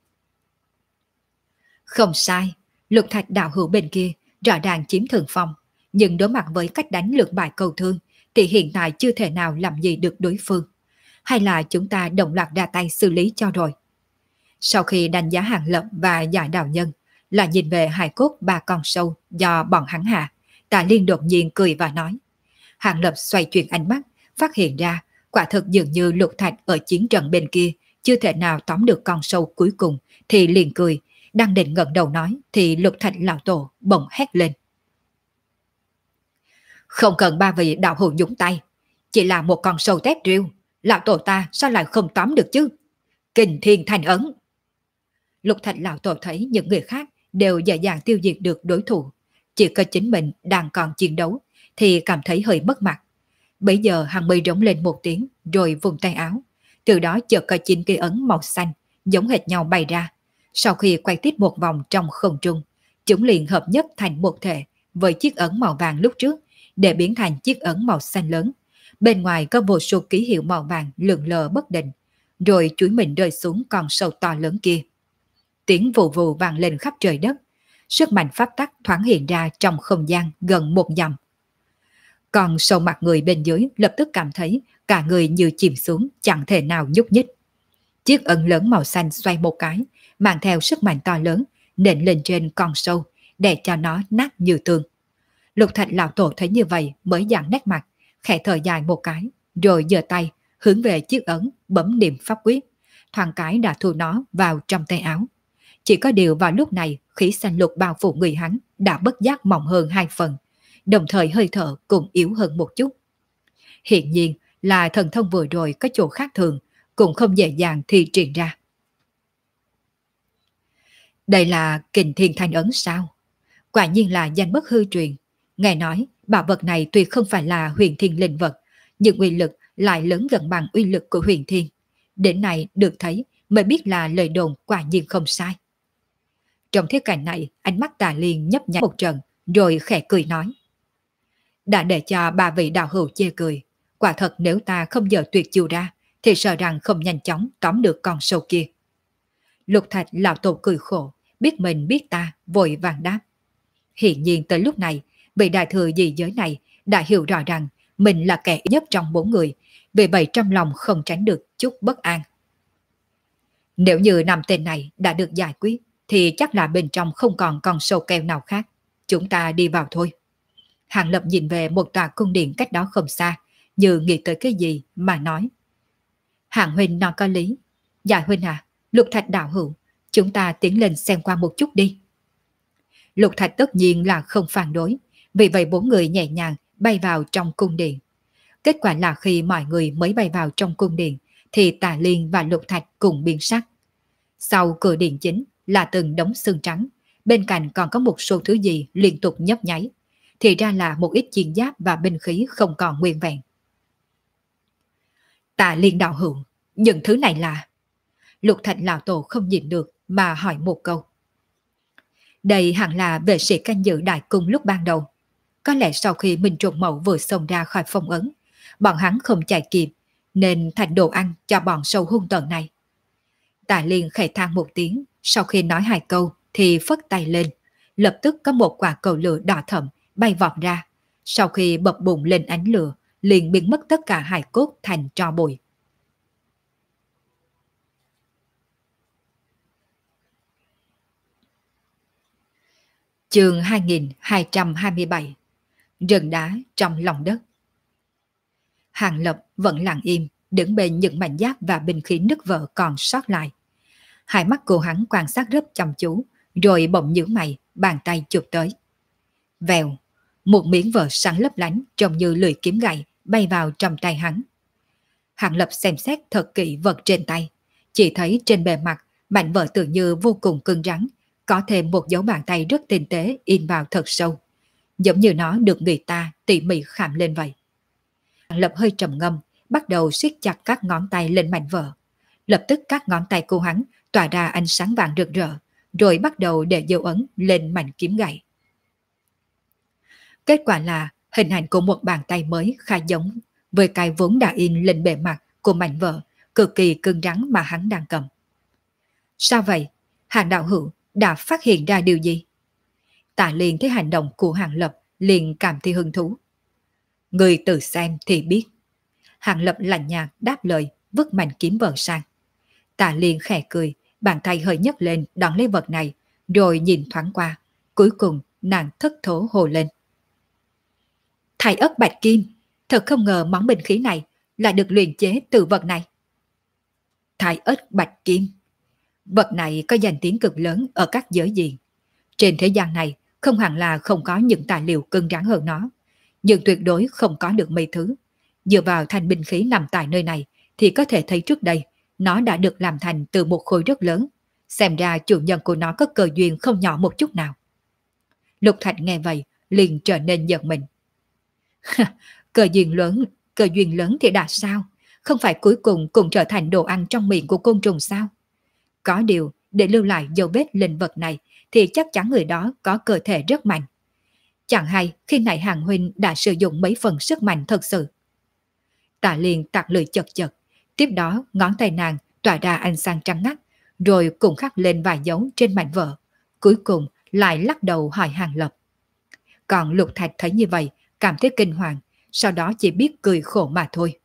Không sai, Lục Thạch đạo hữu bên kia rõ ràng chiếm thượng phong, nhưng đối mặt với cách đánh lược bại cầu thương thì hiện tại chưa thể nào làm gì được đối phương. Hay là chúng ta đồng loạt ra tay xử lý cho rồi. Sau khi đánh giá Hàng Lập và giải đạo nhân, là nhìn về hài cốt ba con sâu do bọn hắn hạ, Tạ Liên đột nhiên cười và nói. Hàng Lập xoay chuyển ánh mắt, phát hiện ra quả thực dường như Lục Thạch ở chiến trận bên kia chưa thể nào tóm được con sâu cuối cùng, thì liền cười, đang định ngẩng đầu nói thì Lục Thạch lão tổ bỗng hét lên. Không cần ba vị đạo hữu nhúng tay, chỉ là một con sâu tép riêu, lão tổ ta sao lại không tóm được chứ? Kình thiên thành ấn. Lục Thạch lão tổ thấy những người khác đều dễ dàng tiêu diệt được đối thủ, chỉ có chính mình đang còn chiến đấu thì cảm thấy hơi mất mặt. Bây giờ hắn mới rống lên một tiếng rồi vùng tay áo, từ đó chợt có 9 cây ấn màu xanh giống hệt nhau bay ra. Sau khi quay tiếp một vòng trong không trung, chúng liền hợp nhất thành một thể với chiếc ấn màu vàng lúc trước, để biến thành chiếc ấn màu xanh lớn. Bên ngoài có vô số ký hiệu màu vàng lượn lờ bất định, rồi chuỗi mình rơi xuống con sâu to lớn kia. Tiếng vù vù vang lên khắp trời đất, sức mạnh pháp tắc thoáng hiện ra trong không gian gần một dặm. Còn sâu mặt người bên dưới lập tức cảm thấy cả người như chìm xuống, chẳng thể nào nhúc nhích. Chiếc ấn lớn màu xanh xoay một cái, mang theo sức mạnh to lớn, nện lên trên con sâu, để cho nó nát như tương. Lục Thạch lão tổ thấy như vậy mới giãn nét mặt, khẽ thở dài một cái, rồi giơ tay hướng về chiếc ấn bấm niệm pháp quyết, thoáng cái đã thu nó vào trong tay áo. Chỉ có điều vào lúc này khí xanh lục bao phủ người hắn đã bất giác mỏng hơn 2 phần, đồng thời hơi thở cũng yếu hơn một chút. Hiện nhiên là thần thông vừa rồi có chỗ khác thường, cũng không dễ dàng thi triển ra. Đây là Kình Thiên Thanh Ấn sao? Quả nhiên là danh bất hư truyền. Nghe nói bảo vật này tuy không phải là huyền thiên linh vật, nhưng uy lực lại lớn gần bằng uy lực của huyền thiên. Đến nay được thấy mới biết là lời đồn quả nhiên không sai. Trong thiết cảnh này, ánh mắt Tà Liên nhấp nháy một trận, rồi khẽ cười nói. Đã để cho ba vị đạo hữu chê cười, quả thật nếu ta không giờ tuyệt chiêu ra, thì sợ rằng không nhanh chóng tóm được con sâu kia. Lục Thạch lão tổ cười khổ, biết mình biết ta, vội vàng đáp. Hiện nhiên tới lúc này, vị đại thừa dị giới này đã hiểu rõ rằng mình là kẻ nhất trong 4 người, vì vậy trong lòng không tránh được chút bất an. Nếu như 5 tên này đã được giải quyết, thì chắc là bên trong không còn con sâu keo nào khác. Chúng ta đi vào thôi. Hàng Lập nhìn về một tòa cung điện cách đó không xa, như nghĩ tới cái gì mà nói. Hạng huynh nói có lý. Dạ huynh à, Lục Thạch đạo hữu, chúng ta tiến lên xem qua một chút đi. Lục Thạch tất nhiên là không phản đối, vì vậy 4 người nhẹ nhàng bay vào trong cung điện. Kết quả là khi mọi người mới bay vào trong cung điện, thì Tà Liên và Lục Thạch cùng biến sắc. Sau cửa điện chính là từng đống xương trắng, bên cạnh còn có một số thứ gì liên tục nhấp nháy, thì ra là một ít chiến giáp và binh khí không còn nguyên vẹn. Tà Liên đạo hữu, những thứ này là... Lục Thạch lão tổ không nhìn được mà hỏi một câu. Đây hẳn là vệ sĩ canh giữ đại cung lúc ban đầu. Có lẽ sau khi Minh Trùng Mậu vừa xông ra khỏi phong ấn, bọn hắn không chạy kịp, nên thành đồ ăn cho bọn sâu hung tợn này. Tà Liên khẽ than một tiếng, sau khi nói 2 câu thì phất tay lên, lập tức có một quả cầu lửa đỏ thẫm bay vọt ra. Sau khi bập bùng lên ánh lửa, liền biến mất tất cả hài cốt thành tro bụi. Chương 2227. Rừng đá trong lòng đất. Hàng Lập vẫn lặng im, đứng bên những mảnh giáp và binh khí nứt vỡ còn sót lại. Hai mắt cô hắn quan sát rất chăm chú, rồi bỗng nhíu mày, bàn tay chụp tới. Vèo, một miếng vỡ sáng lấp lánh trông như lưỡi kiếm gậy bay vào trong tay hắn. Hàng Lập xem xét thật kỹ vật trên tay, chỉ thấy trên bề mặt mảnh vỡ tự như vô cùng cứng rắn, có thêm một dấu bàn tay rất tinh tế in vào thật sâu, giống như nó được người ta tỉ mỉ khảm lên vậy. Hàng Lập hơi trầm ngâm, bắt đầu siết chặt các ngón tay lên mảnh vỡ. Lập tức các ngón tay của hắn tỏa ra ánh sáng vàng rực rỡ, rồi bắt đầu để dấu ấn lên mảnh kiếm gậy. Kết quả là hình ảnh của một bàn tay mới khá giống với cái vốn đã in lên bề mặt của mảnh vỡ cực kỳ cứng rắn mà hắn đang cầm. Sao vậy? Hàng đạo hữu đã phát hiện ra điều gì? Tạ Liên thấy hành động của Hàng Lập liền cảm thấy hứng thú. Người tự xem thì biết. Hàng Lập lạnh nhạt đáp lời, vứt mảnh kiếm vỡ sang. Tạ Liên khẽ cười, bàn tay hơi nhấc lên đón lấy vật này, rồi nhìn thoáng qua. Cuối cùng nàng thất thố hồ lên. Thầy ất bạch kim, thật không ngờ món binh khí này là được luyện chế từ vật này. Thầy ất bạch kim. Vật này có danh tiếng cực lớn ở các giới diện. Trên thế gian này không hẳn là không có những tài liệu cứng rắn hơn nó, nhưng tuyệt đối không có được mấy thứ. Dựa vào thanh binh khí nằm tại nơi này thì có thể thấy trước đây nó đã được làm thành từ một khối rất lớn. Xem ra chủ nhân của nó có cơ duyên không nhỏ một chút nào. Lục Thạch nghe vậy liền trở nên giận mình. Cơ duyên lớn thì đã sao? Không phải cuối cùng cũng trở thành đồ ăn trong miệng của côn trùng sao? Có điều, để lưu lại dấu vết linh vật này thì chắc chắn người đó có cơ thể rất mạnh. Chẳng hay khi nãy Hàng huynh đã sử dụng mấy phần sức mạnh thật sự. Tạ Liên tặc lưỡi chật chật, tiếp đó ngón tay nàng tỏa ra ánh sáng trắng ngắt, rồi cùng khắc lên vài dấu trên mảnh vỡ. Cuối cùng lại lắc đầu hỏi Hàng Lập. Còn Lục Thạch thấy như vậy, cảm thấy kinh hoàng, sau đó chỉ biết cười khổ mà thôi.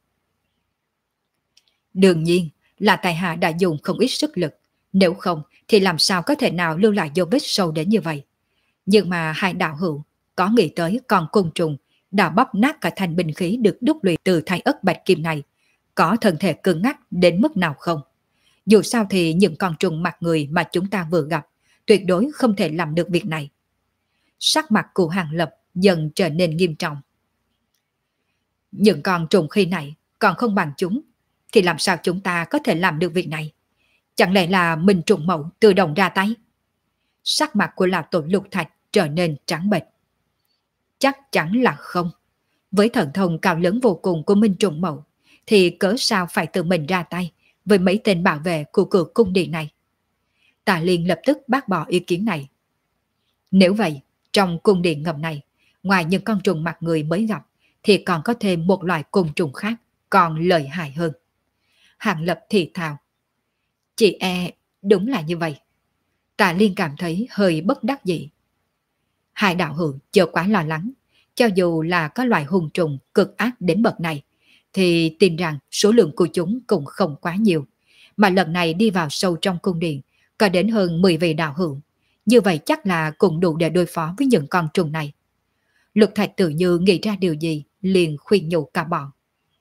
Đương nhiên là tại hạ đã dùng không ít sức lực, nếu không thì làm sao có thể nào lưu lại dấu vết sâu đến như vậy. Nhưng mà hai đạo hữu có nghĩ tới con côn trùng đã bóp nát cả thanh binh khí được đúc luyện từ thanh ất bạch kim này, có thân thể cứng ngắc đến mức nào không? Dù sao thì những con trùng mặt người mà chúng ta vừa gặp tuyệt đối không thể làm được việc này. Sắc mặt của Hàng Lập dần trở nên nghiêm trọng. Những con trùng khi này còn không bằng chúng, thì làm sao chúng ta có thể làm được việc này? Chẳng lẽ là mình trùng mẫu tự động ra tay? Sắc mặt của lão tổ Lục Thạch trở nên trắng bệch. Chắc chắn là không. Với thần thông cao lớn vô cùng của Minh Trùng Mẫu, thì cớ sao phải tự mình ra tay với mấy tên bảo vệ của cửa cung điện này? Tạ Liên lập tức bác bỏ ý kiến này. Nếu vậy, trong cung điện ngầm này, ngoài những con trùng mặt người mới gặp, thì còn có thêm một loại côn trùng khác còn lợi hại hơn. Hàng Lập thì thào. Chị đúng là như vậy. Tạ Liên cảm thấy hơi bất đắc dĩ. Hai đạo hữu chưa quá lo lắng. Cho dù là có loại hung trùng cực ác đến bậc này, thì tin rằng số lượng của chúng cũng không quá nhiều. Mà lần này đi vào sâu trong cung điện, có đến hơn 10 vị đạo hữu. Như vậy chắc là cũng đủ để đối phó với những con trùng này. Lục Thạch tự như nghĩ ra điều gì, liền khuyên nhủ cả bọn.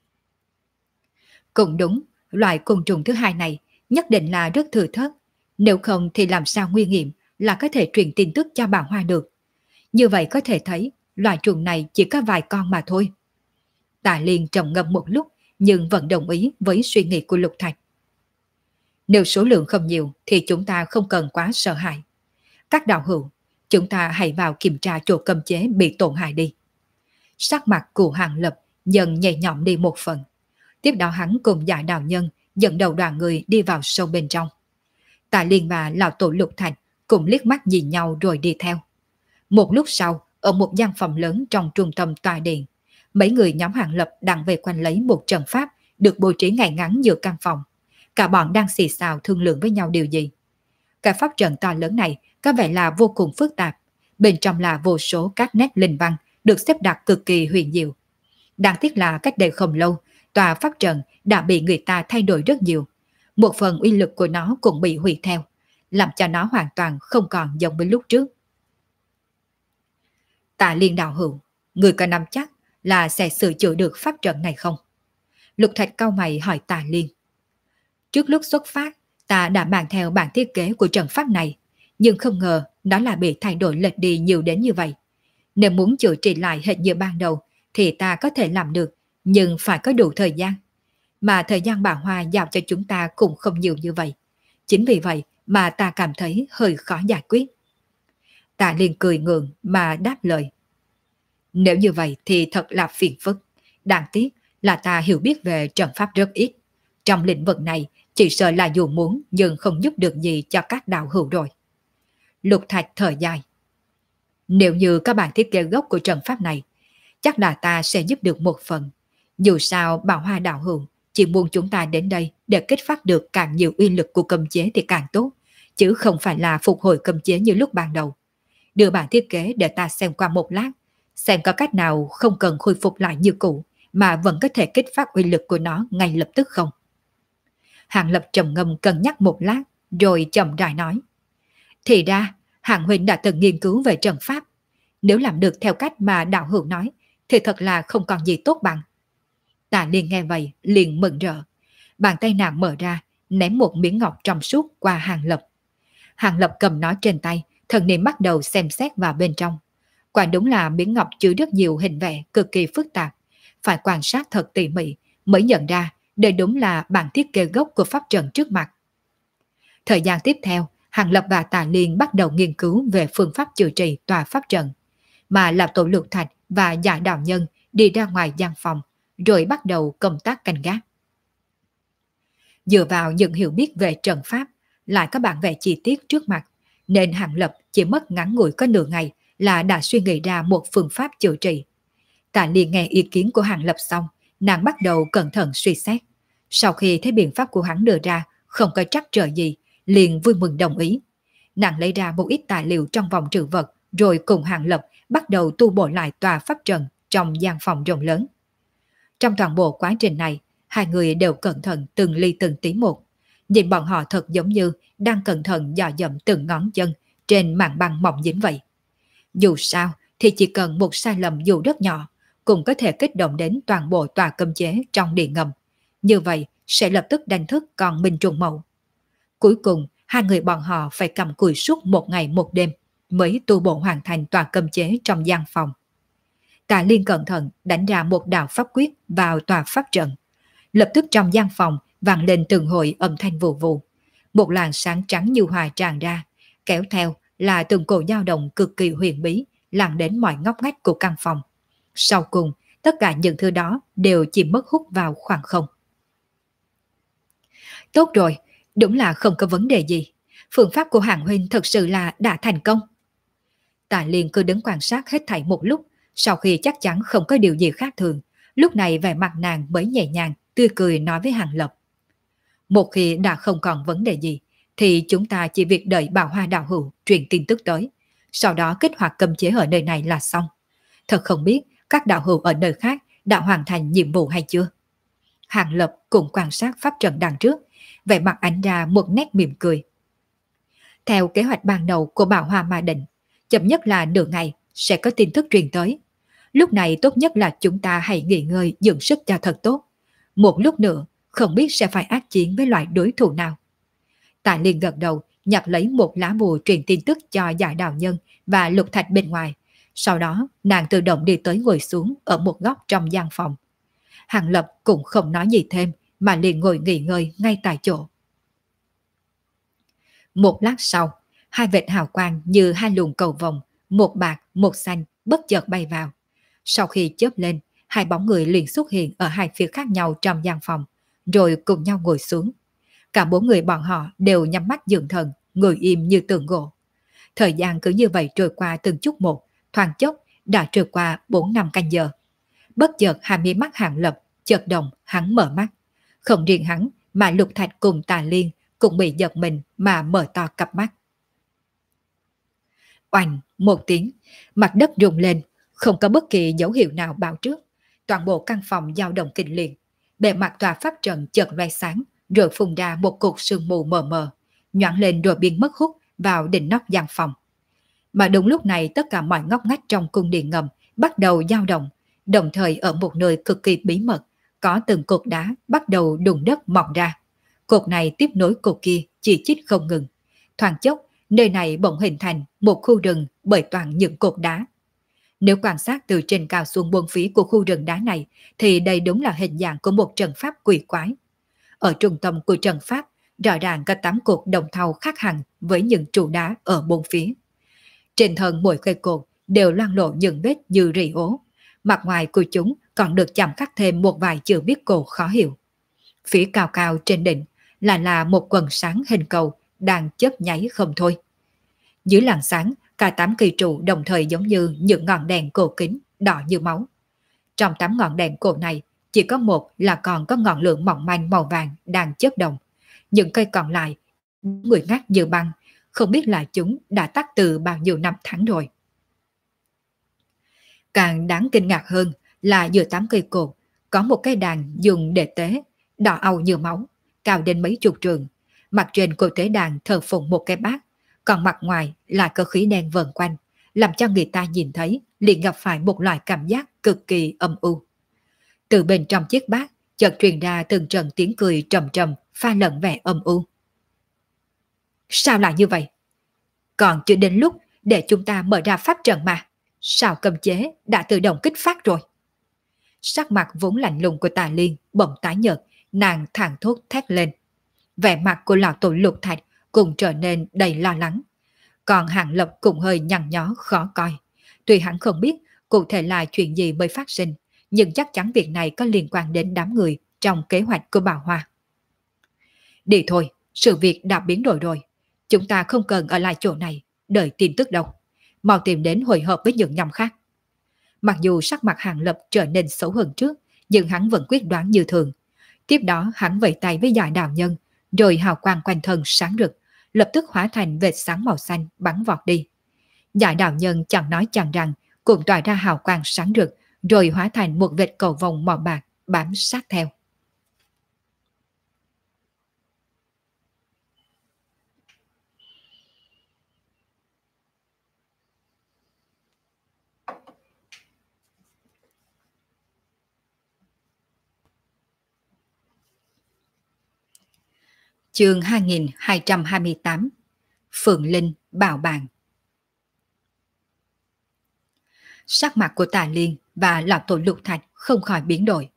Cũng đúng, loại côn trùng thứ hai này nhất định là rất thừa thớt. Nếu không thì làm sao nguy hiểm là có thể truyền tin tức cho bà Hoa được. Như vậy có thể thấy loài trùng này chỉ có vài con mà thôi. Tạ Liên trầm ngâm một lúc nhưng vẫn đồng ý với suy nghĩ của Lục Thạch. Nếu số lượng không nhiều thì chúng ta không cần quá sợ hãi. Các đạo hữu, chúng ta hãy vào kiểm tra chỗ cấm chế bị tổn hại đi. Sắc mặt của Hàng Lập dần nhẹ nhõm đi một phần. Tiếp đó hắn cùng Giải đạo nhân dẫn đầu đoàn người đi vào sâu bên trong. Tạ Liên và lão tổ Lục Thạch cùng liếc mắt nhìn nhau rồi đi theo. Một lúc sau, ở một gian phòng lớn trong trung tâm tòa điện, mấy người nhóm Hàng Lập đang về quanh lấy một trận pháp được bố trí ngay ngắn giữa căn phòng. Cả bọn đang xì xào thương lượng với nhau điều gì. Cái pháp trận to lớn này có vẻ là vô cùng phức tạp. Bên trong là vô số các nét linh văn được xếp đặt cực kỳ huyền diệu. Đáng tiếc là cách đây không lâu, tòa pháp trận đã bị người ta thay đổi rất nhiều. Một phần uy lực của nó cũng bị hủy theo, làm cho nó hoàn toàn không còn giống với lúc trước. Tạ Liên đạo hữu, người có nắm chắc là sẽ sửa chữa được pháp trận này không? Lục Thạch cau mày hỏi Tạ Liên. Trước lúc xuất phát, ta đã mang theo bản thiết kế của trận pháp này, nhưng không ngờ nó lại bị thay đổi lệch đi nhiều đến như vậy. Nếu muốn chữa trị lại hệt như ban đầu thì ta có thể làm được, nhưng phải có đủ thời gian. Mà thời gian bà Hoa giao cho chúng ta cũng không nhiều như vậy. Chính vì vậy mà ta cảm thấy hơi khó giải quyết. Tạ Liên cười ngượng mà đáp lời. Nếu như vậy thì thật là phiền phức. Đáng tiếc là ta hiểu biết về trận pháp rất ít. Trong lĩnh vực này chỉ sợ là dù muốn nhưng không giúp được gì cho các đạo hữu rồi. Lục Thạch thở dài. Nếu như các bạn thiết kế gốc của trận pháp này, chắc là ta sẽ giúp được một phần. Dù sao Bảo Hoa đạo hữu chỉ muốn chúng ta đến đây để kích phát được càng nhiều uy lực của cấm chế thì càng tốt, chứ không phải là phục hồi cấm chế như lúc ban đầu. Đưa bản thiết kế để ta xem qua một lát, xem có cách nào không cần khôi phục lại như cũ mà vẫn có thể kích phát uy lực của nó ngay lập tức không? Hàng Lập trầm ngâm cân nhắc một lát, rồi chậm rãi nói. Thì ra, Hàng huynh đã từng nghiên cứu về trận pháp. Nếu làm được theo cách mà đạo hữu nói, thì thật là không còn gì tốt bằng. Tạ Liên nghe vậy, liền mừng rỡ. Bàn tay nàng mở ra, ném một miếng ngọc trong suốt qua Hàng Lập. Hàng Lập cầm nó trên tay, thần niệm bắt đầu xem xét vào bên trong. Quả đúng là miếng ngọc chứa rất nhiều hình vẽ cực kỳ phức tạp. Phải quan sát thật tỉ mỉ mới nhận ra đây đúng là bản thiết kế gốc của pháp trận trước mặt. Thời gian tiếp theo, Hàng Lập và Tạ Liên bắt đầu nghiên cứu về phương pháp chữa trị tòa pháp trận, mà Lạp Tổ Lục Thạch và Dạ Đạo Nhân đi ra ngoài gian phòng, rồi bắt đầu công tác canh gác. Dựa vào những hiểu biết về trận pháp, lại có bản vẽ chi tiết trước mặt, nên Hàng Lập chỉ mất ngắn ngủi có nửa ngày là đã suy nghĩ ra một phương pháp chữa trị. Tạ Liên nghe ý kiến của Hàng Lập xong, nàng bắt đầu cẩn thận suy xét. Sau khi thấy biện pháp của hắn đưa ra không có trắc trở gì, liền vui mừng đồng ý. Nàng lấy ra một ít tài liệu trong vòng trữ vật, rồi cùng Hàng Lập bắt đầu tu bổ lại tòa pháp trận trong gian phòng rộng lớn. Trong toàn bộ quá trình này, hai người đều cẩn thận từng ly từng tí một. Nhìn bọn họ thật giống như đang cẩn thận dò dẫm từng ngón chân trên mảng băng mỏng dính vậy. Dù sao thì chỉ cần một sai lầm dù rất nhỏ cũng có thể kích động đến toàn bộ tòa cấm chế trong địa ngầm. Như vậy sẽ lập tức đánh thức con Minh Trùng Mậu. Cuối cùng, hai người bọn họ phải cầm cùi suốt một ngày một đêm mới tu bổ hoàn thành tòa cấm chế trong gian phòng. Tạ Liên cẩn thận đánh ra một đạo pháp quyết vào tòa pháp trận. Lập tức trong gian phòng vang lên từng hồi âm thanh vù vù. Một làn sáng trắng như hòa tràn ra, kéo theo là từng cổ dao động cực kỳ huyền bí lan đến mọi ngóc ngách của căn phòng. Sau cùng, tất cả những thứ đó đều chỉ mất hút vào khoảng không. Tốt rồi, đúng là không có vấn đề gì. Phương pháp của Hàng huynh thật sự là đã thành công. Tạ Liên cứ đứng quan sát hết thảy một lúc, sau khi chắc chắn không có điều gì khác thường, lúc này vẻ mặt nàng mới nhẹ nhàng, tươi cười nói với Hàng Lập. Một khi đã không còn vấn đề gì, thì chúng ta chỉ việc đợi Bảo Hoa đạo hữu truyền tin tức tới, sau đó kích hoạt cấm chế ở nơi này là xong. Thật không biết các đạo hữu ở nơi khác đã hoàn thành nhiệm vụ hay chưa? Hàng Lập cũng quan sát pháp trận đằng trước, vẻ mặt ánh ra một nét mỉm cười. Theo kế hoạch ban đầu của Bảo Hoa mà định, chậm nhất là nửa ngày sẽ có tin tức truyền tới. Lúc này tốt nhất là chúng ta hãy nghỉ ngơi dưỡng sức cho thật tốt. Một lúc nữa không biết sẽ phải ác chiến với loại đối thủ nào. Tạ Liên gật đầu, nhặt lấy một lá bùa truyền tin tức cho Dạ Đạo Nhân và Lục Thạch bên ngoài. Sau đó nàng tự động đi tới ngồi xuống ở một góc trong gian phòng. Hàng Lập cũng không nói gì thêm mà liền ngồi nghỉ ngơi ngay tại chỗ. Một lát sau, hai vệt hào quang như hai luồng cầu vồng, một bạc, một xanh bất chợt bay vào. Sau khi chớp lên, hai bóng người liền xuất hiện ở hai phía khác nhau trong gian phòng, rồi cùng nhau ngồi xuống. Cả bốn người bọn họ đều nhắm mắt dưỡng thần, ngồi im như tượng gỗ. Thời gian cứ như vậy trôi qua từng chút một, thoáng chốc đã trôi qua 4 năm canh giờ. Bất chợt hai mí mắt Hàng Lập chợt động, hắn mở mắt. Không riêng hắn mà Lục Thạch cùng Tạ Liên cũng bị giật mình mà mở to cặp mắt. Oành một tiếng, mặt đất rung lên, không có bất kỳ dấu hiệu nào báo trước. Toàn bộ căn phòng dao động kịch liệt. Bề mặt tòa pháp trận chợt loe sáng, rồi phun ra một cột sương mù mờ mờ, nhoáng lên rồi biến mất hút vào đỉnh nóc gian phòng. Mà đúng lúc này tất cả mọi ngóc ngách trong cung điện ngầm bắt đầu dao động, đồng thời ở một nơi cực kỳ bí mật, có từng cột đá bắt đầu đụng đất mọc ra. Cột này tiếp nối cột kia chỉ chít không ngừng. Thoáng chốc, nơi này bỗng hình thành một khu rừng bởi toàn những cột đá. Nếu quan sát từ trên cao xuống bốn phía của khu rừng đá này, thì đây đúng là hình dạng của một trận pháp quỷ quái. Ở trung tâm của trận pháp, rõ ràng có 8 cột đồng thau khác hẳn với những trụ đá ở bốn phía. Trên thân mỗi cây cột đều loang lộ những vết như rỉ ố. Mặt ngoài của chúng còn được chạm khắc thêm một vài chữ viết cổ khó hiểu. Phía cao cao trên đỉnh là một quần sáng hình cầu đang chớp nháy không thôi. Dưới làn sáng, cả 8 cây trụ đồng thời giống như những ngọn đèn cổ kính đỏ như máu. Trong 8 ngọn đèn cổ này, chỉ có một là còn có ngọn lửa mỏng manh màu vàng đang chớp động. Những cây còn lại, người ngắt như băng, không biết là chúng đã tắt từ bao nhiêu năm tháng rồi. Càng đáng kinh ngạc hơn là giữa 8 cây cột có một cái đàn dùng để tế, đỏ au như máu, cao đến mấy chục trường. Mặt trên của tế đàn thờ phụng một cái bát, còn mặt ngoài là cơ khí đen vờn quanh, làm cho người ta nhìn thấy liền gặp phải một loại cảm giác cực kỳ âm u. Từ bên trong chiếc bát chợt truyền ra từng trận tiếng cười trầm trầm pha lẫn vẻ âm u. Sao lại như vậy? Còn chưa đến lúc để chúng ta mở ra pháp trận mà. Sao cấm chế đã tự động kích phát rồi? Sắc mặt vốn lạnh lùng của Tà Liên bỗng tái nhợt, nàng thảng thốt thét lên. Vẻ mặt của lão tổ Lục Thạch cũng trở nên đầy lo lắng. Còn Hàng Lập cũng hơi nhăn nhó khó coi. Tuy hắn không biết cụ thể là chuyện gì mới phát sinh, nhưng chắc chắn việc này có liên quan đến đám người trong kế hoạch của bà Hoa. Đi thôi, sự việc đã biến đổi rồi. Chúng ta không cần ở lại chỗ này, đợi tin tức đâu. Mau tìm đến hội hợp với những nhóm khác. Mặc dù sắc mặt Hàng Lập trở nên xấu hơn trước, nhưng hắn vẫn quyết đoán như thường. Tiếp đó hắn vẫy tay với Giải Đạo Nhân, rồi hào quang quanh thân sáng rực, lập tức hóa thành vệt sáng màu xanh bắn vọt đi. Giải Đạo Nhân chẳng nói chẳng rằng, cũng tỏa ra hào quang sáng rực, rồi hóa thành một vệt cầu vồng màu bạc bám sát theo. Chương 2228 Phượng Linh Bào Bàn. Sắc mặt của Tà Liên và lão tổ Lục Thạch không khỏi biến đổi.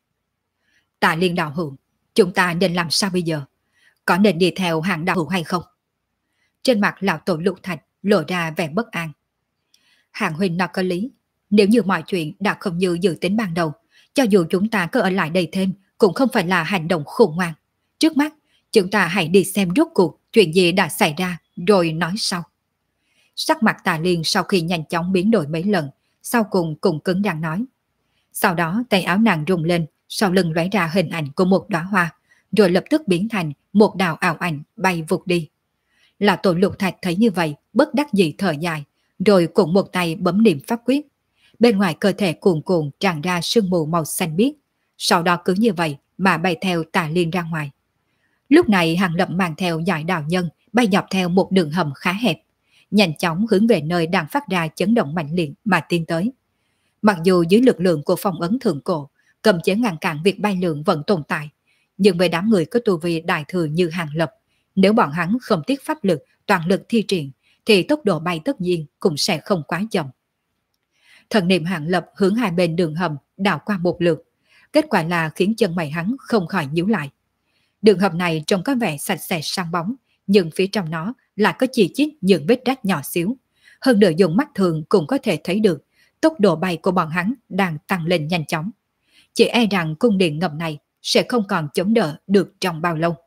Tà Liên đạo hữu, chúng ta nên làm sao bây giờ? Có nên đi theo Hàng đạo hữu hay không? Trên mặt lão tổ Lục Thạch lộ ra vẻ bất an. Hàng huynh nói có lý, nếu như mọi chuyện đã không như dự tính ban đầu, cho dù chúng ta có ở lại đây thêm cũng không phải là hành động khôn ngoan. Trước mắt, chúng ta hãy đi xem rốt cuộc chuyện gì đã xảy ra rồi nói sau. Sắc mặt Tà Liên sau khi nhanh chóng biến đổi mấy lần, sau cùng cũng cứng rắn nói. Sau đó tay áo nàng rung lên, sau lưng lóe ra hình ảnh của một đóa hoa, rồi lập tức biến thành một đạo ảo ảnh bay vụt đi. Lão tổ Lục Thạch thấy như vậy, bất đắc dĩ thở dài, rồi cùng một tay bấm niệm pháp quyết. Bên ngoài cơ thể cuồn cuộn tràn ra sương mù màu xanh biếc, sau đó cứ như vậy mà bay theo Tà Liên ra ngoài. Lúc này Hàng Lập mang theo Giải Đạo Nhân bay dọc theo một đường hầm khá hẹp, nhanh chóng hướng về nơi đang phát ra chấn động mạnh liệt mà tiến tới. Mặc dù dưới lực lượng của phong ấn thượng cổ, cầm chế ngăn cản việc bay lượn vẫn tồn tại, nhưng với đám người có tu vi đại thừa như Hàng Lập, nếu bọn hắn không tiếc pháp lực, toàn lực thi triển, thì tốc độ bay tất nhiên cũng sẽ không quá chậm. Thần niệm Hàng Lập hướng hai bên đường hầm đảo qua một lượt, kết quả là khiến chân mày hắn không khỏi nhíu lại. Đường hầm này trông có vẻ sạch sẽ sáng bóng, nhưng phía trong nó lại có chi chít những vết rách nhỏ xíu. Hơn nữa dùng mắt thường cũng có thể thấy được tốc độ bay của bọn hắn đang tăng lên nhanh chóng. Chỉ e rằng cung điện ngầm này sẽ không còn chống đỡ được trong bao lâu.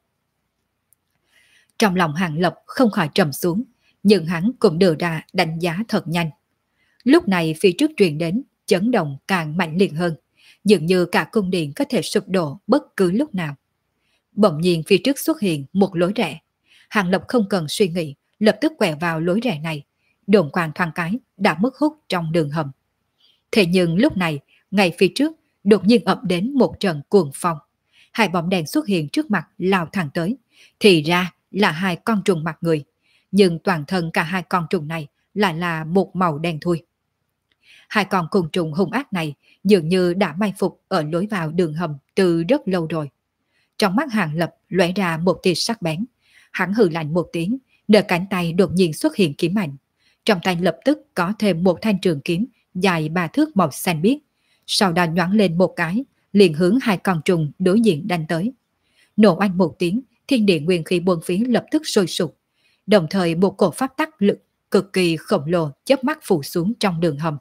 Trong lòng Hàng Lập không khỏi trầm xuống, nhưng hắn cũng đưa ra đánh giá thật nhanh. Lúc này phía trước truyền đến chấn động càng mạnh liệt hơn, dường như cả cung điện có thể sụp đổ bất cứ lúc nào. Bỗng nhiên phía trước xuất hiện một lối rẽ. Hàng Lập không cần suy nghĩ, lập tức quẹo vào lối rẽ này. Đồn quang thoáng cái đã mất hút trong đường hầm. Thế nhưng lúc này, ngay phía trước, đột nhiên ập đến một trận cuồng phong. Hai bóng đèn xuất hiện trước mặt lao thẳng tới. Thì ra là hai con trùng mặt người. Nhưng toàn thân cả hai con trùng này lại là một màu đen thui. Hai con côn trùng hung ác này dường như đã mai phục ở lối vào đường hầm từ rất lâu rồi. Trong mắt Hàng Lập lóe ra một tia sắc bén. Hắn hừ lạnh một tiếng, nở cánh tay đột nhiên xuất hiện kiếm ảnh. Trong tay lập tức có thêm một thanh trường kiếm dài 3 thước màu xanh biếc. Sau đó nhoáng lên một cái, liền hướng hai con trùng đối diện đánh tới. Nổ oanh một tiếng, thiên địa nguyên khí bốn phía lập tức sôi sục. Đồng thời một cổ pháp tắc lực cực kỳ khổng lồ chớp mắt phủ xuống trong đường hầm.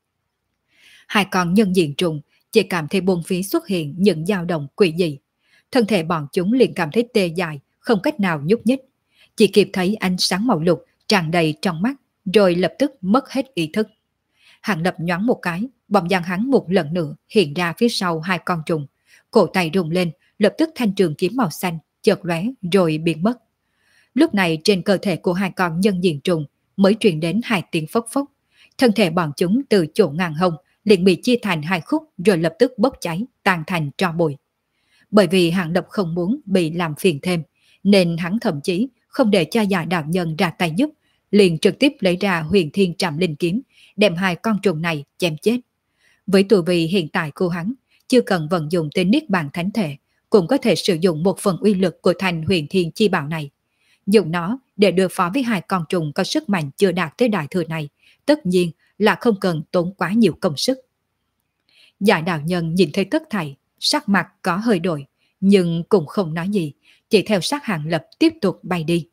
Hai con nhân diện trùng chỉ cảm thấy bốn phía xuất hiện những dao động quỷ dị. thân thể bọn chúng liền cảm thấy tê dại, không cách nào nhúc nhích. Chỉ kịp thấy ánh sáng màu lục tràn đầy trong mắt, rồi lập tức mất hết ý thức. Hàng Lập nhoáng một cái, bóng dáng hắn một lần nữa hiện ra phía sau hai con trùng. Cổ tay rung lên, lập tức thanh trường kiếm màu xanh chợt lóe rồi biến mất. Lúc này trên cơ thể của hai con nhân diện trùng mới truyền đến hai tiếng phốc phốc. Thân thể bọn chúng từ chỗ ngang hông liền bị chia thành hai khúc rồi lập tức bốc cháy, tan thành tro bụi. Bởi vì Hàng Lập không muốn bị làm phiền thêm, nên hắn thậm chí không để cho Dạ đạo nhân ra tay giúp, liền trực tiếp lấy ra Huyền Thiên Trảm Linh kiếm, đem hai con trùng này chém chết. Với tu vi hiện tại của hắn, chưa cần vận dụng tên Niết Bàn Thánh Thể, cũng có thể sử dụng một phần uy lực của thành Huyền Thiên Chi Bảo này. Dùng nó để đối phó với hai con trùng có sức mạnh chưa đạt tới đại thừa này, tất nhiên là không cần tốn quá nhiều công sức. Dạ đạo nhân nhìn thấy tất thảy, sắc mặt có hơi đổi, nhưng cũng không nói gì, chỉ theo sát Hàng Lập tiếp tục bay đi.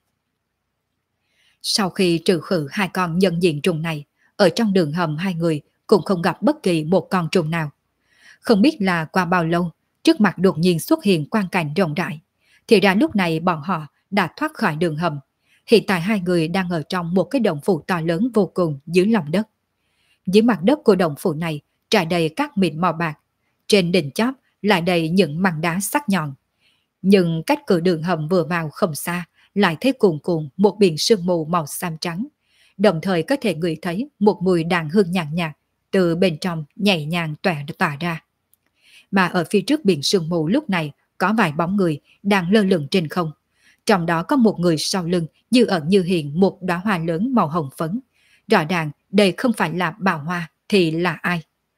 Sau khi trừ khử hai con nhân diện trùng này, ở trong đường hầm hai người cũng không gặp bất kỳ một con trùng nào. Không biết là qua bao lâu, trước mặt đột nhiên xuất hiện quang cảnh rộng rãi. Thì ra lúc này bọn họ đã thoát khỏi đường hầm. Hiện tại hai người đang ở trong một cái động phủ to lớn vô cùng dưới lòng đất. Dưới mặt đất của động phủ này trải đầy các mịn màu bạc. Trên đỉnh chóp lại đầy những măng đá sắc nhọn. Nhưng cách cửa đường hầm vừa vào không xa, lại thấy cuồn cuộn một biển sương mù màu xám trắng. Đồng thời có thể ngửi thấy một mùi đàn hương nhàn nhạt từ bên trong nhẹ nhàng tỏa ra. Mà ở phía trước biển sương mù lúc này có vài bóng người đang lơ lửng trên không. Trong đó có một người sau lưng như ẩn như hiện một đóa hoa lớn màu hồng phấn. Rõ ràng đây không phải là Bảo Hoa thì là ai?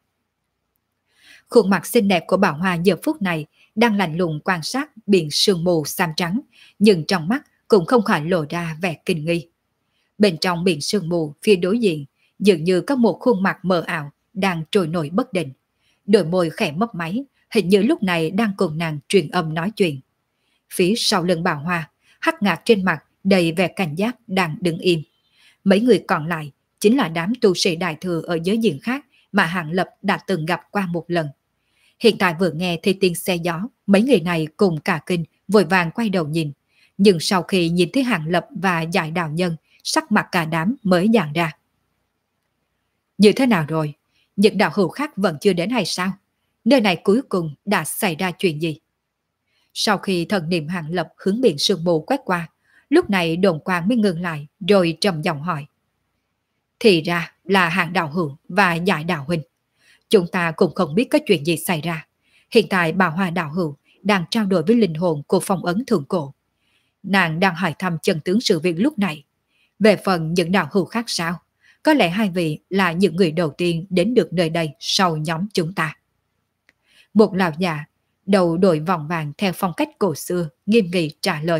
Khuôn mặt xinh đẹp của Bảo Hoa giờ phút này đang lạnh lùng quan sát biển sương mù xám trắng, nhưng trong mắt cũng không khỏi lộ ra vẻ kinh nghi. Bên trong biển sương mù phía đối diện dường như có một khuôn mặt mờ ảo đang trôi nổi bất định. Đôi môi khẽ mấp máy, hình như lúc này đang cùng nàng truyền âm nói chuyện. Phía sau lưng Bảo Hoa, Hắc Ngạc trên mặt đầy vẻ cảnh giác đang đứng im. Mấy người còn lại chính là đám tu sĩ đại thừa ở giới diện khác mà Hàng Lập đã từng gặp qua một lần. Hiện tại vừa nghe thấy tiếng xe gió, mấy người này cùng cả kinh vội vàng quay đầu nhìn. Nhưng sau khi nhìn thấy Hàng Lập và Giải Đạo Nhân, sắc mặt cả đám mới dàn ra. Như thế nào rồi? Những đạo hữu khác vẫn chưa đến hay sao? Nơi này cuối cùng đã xảy ra chuyện gì? Sau khi thần niệm Hàng Lập hướng biển sương mù quét qua, lúc này đồn quang mới ngừng lại rồi trầm giọng hỏi. Thì ra là Hàng đạo hữu và Giải đạo huynh. Chúng ta cũng không biết có chuyện gì xảy ra. Hiện tại Bảo Hoa đạo hữu đang trao đổi với linh hồn của phong ấn thượng cổ. Nàng đang hỏi thăm chân tướng sự việc lúc này. Về phần những đạo hữu khác sao? Có lẽ hai vị là những người đầu tiên đến được nơi đây sau nhóm chúng ta. Một lão già, đầu đội vòng vàng theo phong cách cổ xưa, nghiêm nghị trả lời.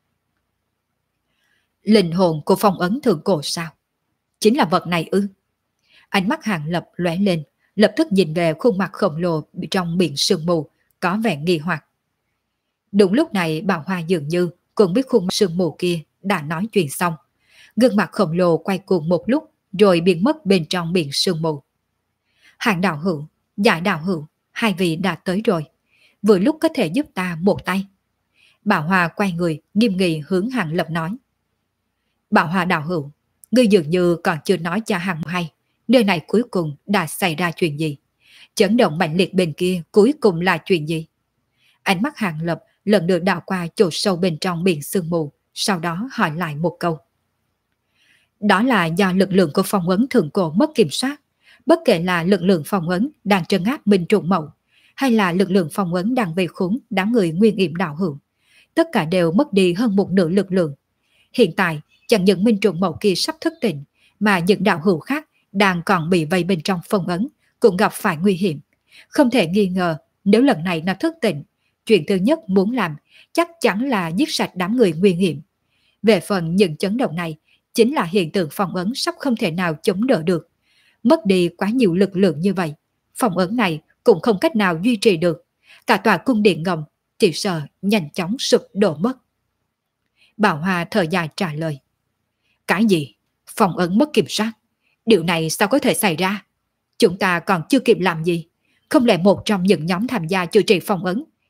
Linh hồn của phong ấn thượng cổ sao? Chính là vật này ư? Ánh mắt Hàng Lập lóe lên, lập tức nhìn về khuôn mặt khổng lồ trong biển sương mù, có vẻ nghi hoặc. Đúng lúc này Bảo Hoa dường như cùng biết khuôn mặt sương mù kia đã nói chuyện xong. Gương mặt khổng lồ quay cuồng một lúc rồi biến mất bên trong biển sương mù. Hàng đạo hữu, Giải đạo hữu, hai vị đã tới rồi. Vừa lúc có thể giúp ta một tay. Bảo Hoa quay người nghiêm nghị hướng Hàng Lập nói. Bảo Hoa đạo hữu, ngươi dường như còn chưa nói cho Hàng hay. Nơi này cuối cùng đã xảy ra chuyện gì? Chấn động mạnh liệt bên kia cuối cùng là chuyện gì? Ánh mắt Hàng Lập lần lượt đảo qua chỗ sâu bên trong biển sương mù, sau đó hỏi lại một câu. Đó là do lực lượng của phong ấn thượng cổ mất kiểm soát. Bất kể là lực lượng phong ấn đang trấn áp Minh Trùng Mậu, hay là lực lượng phong ấn đang vây khốn đám người Nguyên Yểm đạo hữu, tất cả đều mất đi hơn một nửa lực lượng. Hiện tại, chẳng những Minh Trùng Mậu kia sắp thức tỉnh, mà những đạo hữu khác đang còn bị vây bên trong phong ấn, cũng gặp phải nguy hiểm. Không thể nghi ngờ, nếu lần này nó thức tỉnh, chuyện thứ nhất muốn làm chắc chắn là giết sạch đám người Nguyên Yểm. Về phần những chấn động này, chính là hiện tượng phong ấn sắp không thể nào chống đỡ được. Mất đi quá nhiều lực lượng như vậy, phong ấn này cũng không cách nào duy trì được. Cả tòa cung điện ngầm chỉ sợ nhanh chóng sụp đổ mất. Bảo Hoa thở dài trả lời. Cái gì? Phong ấn mất kiểm soát? Điều này sao có thể xảy ra? Chúng ta còn chưa kịp làm gì? Không lẽ một trong những nhóm tham gia chữa trị phong ấn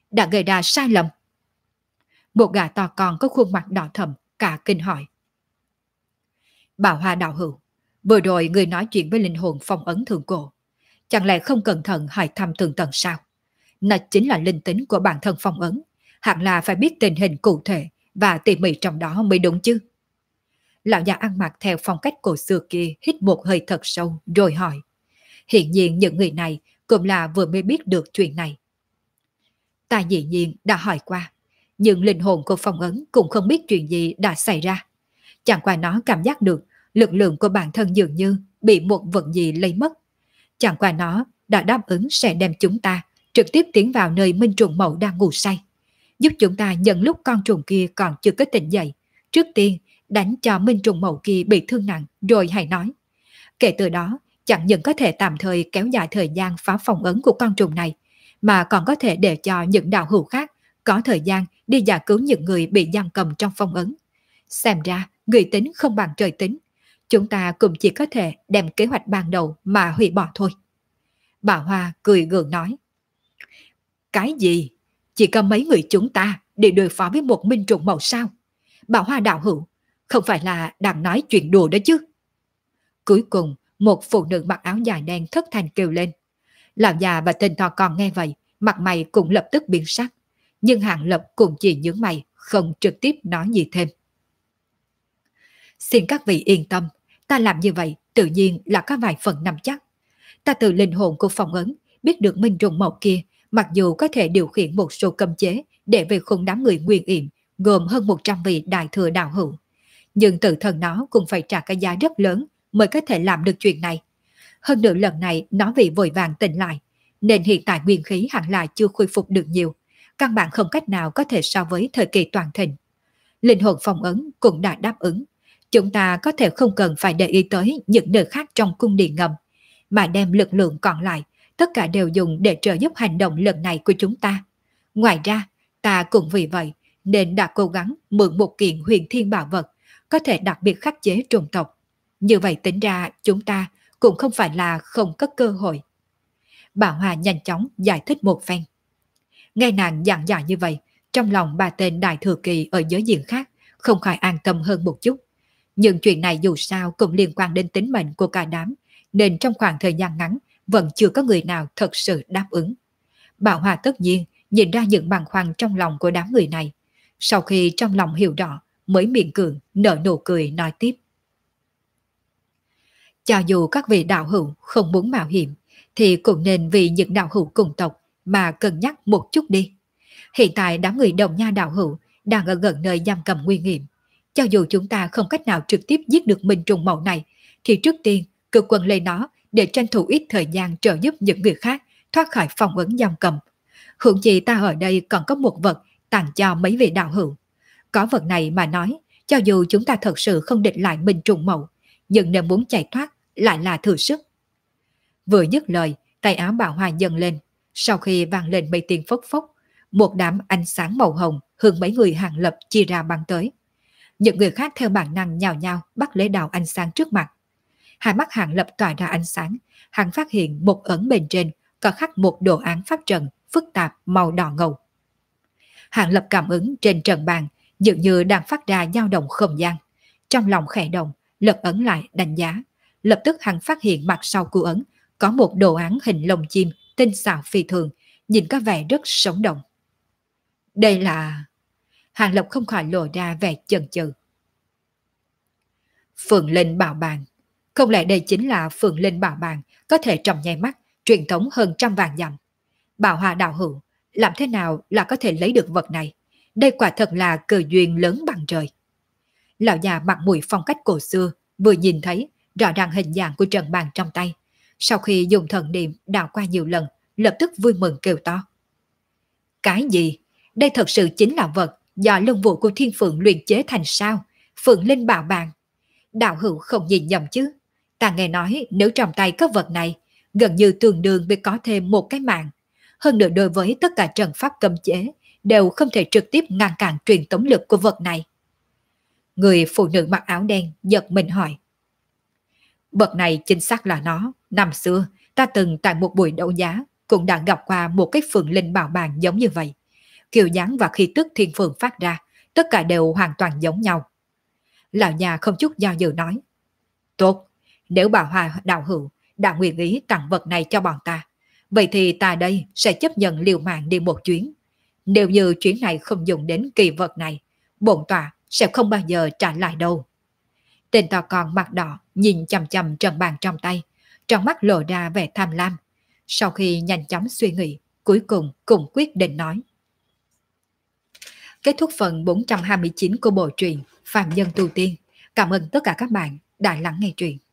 đã gây ra sai lầm? Một gã to con có khuôn mặt đỏ thẫm cả kinh hỏi. Bảo Hoa đạo hữu, vừa rồi người nói chuyện với linh hồn phong ấn thượng cổ, chẳng lẽ không cẩn thận hỏi thăm tường tận sao? Nó chính là linh tính của bản thân phong ấn, hẳn là phải biết tình hình cụ thể và tỉ mỉ trong đó mới đúng chứ. Lão già ăn mặc theo phong cách cổ xưa kia hít một hơi thật sâu rồi hỏi. Hiện nhiên những người này cũng là vừa mới biết được chuyện này. Ta dĩ nhiên đã hỏi qua, nhưng linh hồn của phong ấn cũng không biết chuyện gì đã xảy ra. Chẳng qua nó cảm giác được lực lượng của bản thân dường như bị một vật gì lấy mất. Chẳng qua nó đã đáp ứng sẽ đem chúng ta trực tiếp tiến vào nơi Minh Trùng Mậu đang ngủ say, giúp chúng ta nhận lúc con trùng kia còn chưa có tỉnh dậy. Trước tiên đánh cho Minh Trùng Mậu kia bị thương nặng rồi hãy nói. Kể từ đó chẳng những có thể tạm thời kéo dài thời gian phá phong ấn của con trùng này, mà còn có thể để cho những đạo hữu khác có thời gian đi giải cứu những người bị giam cầm trong phong ấn. Xem ra người tính không bằng trời tính, chúng ta cũng chỉ có thể đem kế hoạch ban đầu mà hủy bỏ thôi. Bà Hoa cười gượng nói. Cái gì? Chỉ có mấy người chúng ta để đối phó với một Minh Trùng Mậu sao? Bà Hoa đạo hữu, không phải là đang nói chuyện đùa đó chứ? Cuối cùng, một phụ nữ mặc áo dài đen thất thanh kêu lên. Lão già và tên to con nghe vậy, mặt mày cũng lập tức biến sắc. Nhưng Hàng Lập cũng chỉ nhướng mày, không trực tiếp nói gì thêm. Xin các vị yên tâm, ta làm như vậy tự nhiên là có vài phần nắm chắc. Ta từ linh hồn của phong ấn biết được Minh Trùng Mậu kia, mặc dù có thể điều khiển một số cấm chế để về khung đám người nguyên yểm, gồm hơn 100 vị đại thừa đạo hữu, nhưng tự thân nó cũng phải trả cái giá rất lớn mới có thể làm được chuyện này. Hơn nữa lần này nó vì vội vàng tỉnh lại, nên hiện tại nguyên khí hẳn là chưa khôi phục được nhiều, căn bản không cách nào có thể so với thời kỳ toàn thịnh. Linh hồn phong ấn cũng đã đáp ứng, chúng ta có thể không cần phải để ý tới những nơi khác trong cung điện ngầm, mà đem lực lượng còn lại tất cả đều dùng để trợ giúp hành động lần này của chúng ta. Ngoài ra, ta cũng vì vậy nên đã cố gắng mượn một kiện huyền thiên bảo vật có thể đặc biệt khắc chế trùng tộc. Như vậy tính ra chúng ta cũng không phải là không có cơ hội. Bảo Hòa nhanh chóng giải thích một phen. Nghe nàng dặn dò như vậy, trong lòng ba tên đại thừa kỳ ở giới diện khác không khỏi an tâm hơn một chút. Nhưng chuyện này dù sao cũng liên quan đến tính mệnh của cả đám, nên trong khoảng thời gian ngắn vẫn chưa có người nào thật sự đáp ứng. Bảo Hòa tất nhiên nhìn ra những bàng khoăn trong lòng của đám người này. Sau khi trong lòng hiểu rõ, mới miệng cường nở nụ cười nói tiếp. Cho dù các vị đạo hữu không muốn mạo hiểm, thì cũng nên vì những đạo hữu cùng tộc mà cân nhắc một chút đi. Hiện tại đám người Đồng Nha đạo hữu đang ở gần nơi giam cầm nguy hiểm. Cho dù chúng ta không cách nào trực tiếp giết được Minh Trùng Mậu này, thì trước tiên cực quân lấy nó để tranh thủ ít thời gian trợ giúp những người khác thoát khỏi phong ấn giam cầm. Hưởng chi ta ở đây còn có một vật tặng cho mấy vị đạo hữu. Có vật này mà nói, cho dù chúng ta thật sự không địch lại Minh Trùng Mậu, nhưng nếu muốn chạy thoát lại là thừa sức. Vừa dứt lời, tay áo Bảo Hoa dâng lên, sau khi vang lên mấy tiếng phốc phốc, một đám ánh sáng màu hồng hướng mấy người Hàng Lập chia ra bắn tới. Những người khác theo bản năng nhào nhào bắt lấy đạo ánh sáng trước mặt. Hai mắt Hàng Lập tỏa ra ánh sáng, hắn phát hiện một ấn bên trên có khắc một đồ án pháp trận phức tạp màu đỏ ngầu. Hàng Lập cảm ứng trên trận bàn dường như đang phát ra dao động không gian. Trong lòng khẽ động, lật ấn lại đánh giá. Lập tức hắn phát hiện mặt sau của ấn có một đồ án hình lông chim tinh xảo phi thường, nhìn có vẻ rất sống động. Đây là... Hàng Lập không khỏi lộ ra vẻ chần chừ. Phượng Linh Bảo Bàn. Không lẽ đây chính là Phượng Linh Bảo Bàn có thể trong nháy mắt truyền thống hơn 100 vạn dặm? Bảo Hòa đạo hữu, làm thế nào là có thể lấy được vật này? Đây quả thật là cơ duyên lớn bằng trời. Lão già mặt mũi phong cách cổ xưa vừa nhìn thấy rõ ràng hình dạng của trận bàn trong tay. Sau khi dùng thần niệm đảo qua nhiều lần, lập tức vui mừng kêu to. Cái gì? Đây thật sự chính là vật do lông vũ của Thiên Phượng luyện chế thành sao? Phượng Linh Bảo Bàn. Đạo hữu không nhìn nhầm chứ? Ta nghe nói nếu trong tay có vật này, gần như tương đương với có thêm một cái mạng. Hơn nữa đối với tất cả trận pháp cấm chế, đều không thể trực tiếp ngăn cản truyền tống lực của vật này. Người phụ nữ mặc áo đen giật mình hỏi. Vật này chính xác là nó. Năm xưa, ta từng tại một buổi đấu giá cũng đã gặp qua một cái Phượng Linh Bảo Bàn giống như vậy. kiểu dáng và khí tức thiên phượng phát ra, tất cả đều hoàn toàn giống nhau. Lão già không chút do dự nói, tốt, nếu bà Hoa đạo hữu đã nguyện ý tặng vật này cho bọn ta, vậy thì ta đây sẽ chấp nhận liều mạng đi một chuyến. Nếu như chuyến này không dùng đến kỳ vật này, bổn tọa sẽ không bao giờ trả lại đâu. Tên to con mặt đỏ nhìn chằm chằm trận bàn trong tay, trong mắt lộ ra vẻ tham lam. Sau khi nhanh chóng suy nghĩ, cuối cùng cũng quyết định nói. Kết thúc phần 429 của bộ truyện Phàm Nhân Tu Tiên. Cảm ơn tất cả các bạn đã lắng nghe truyện.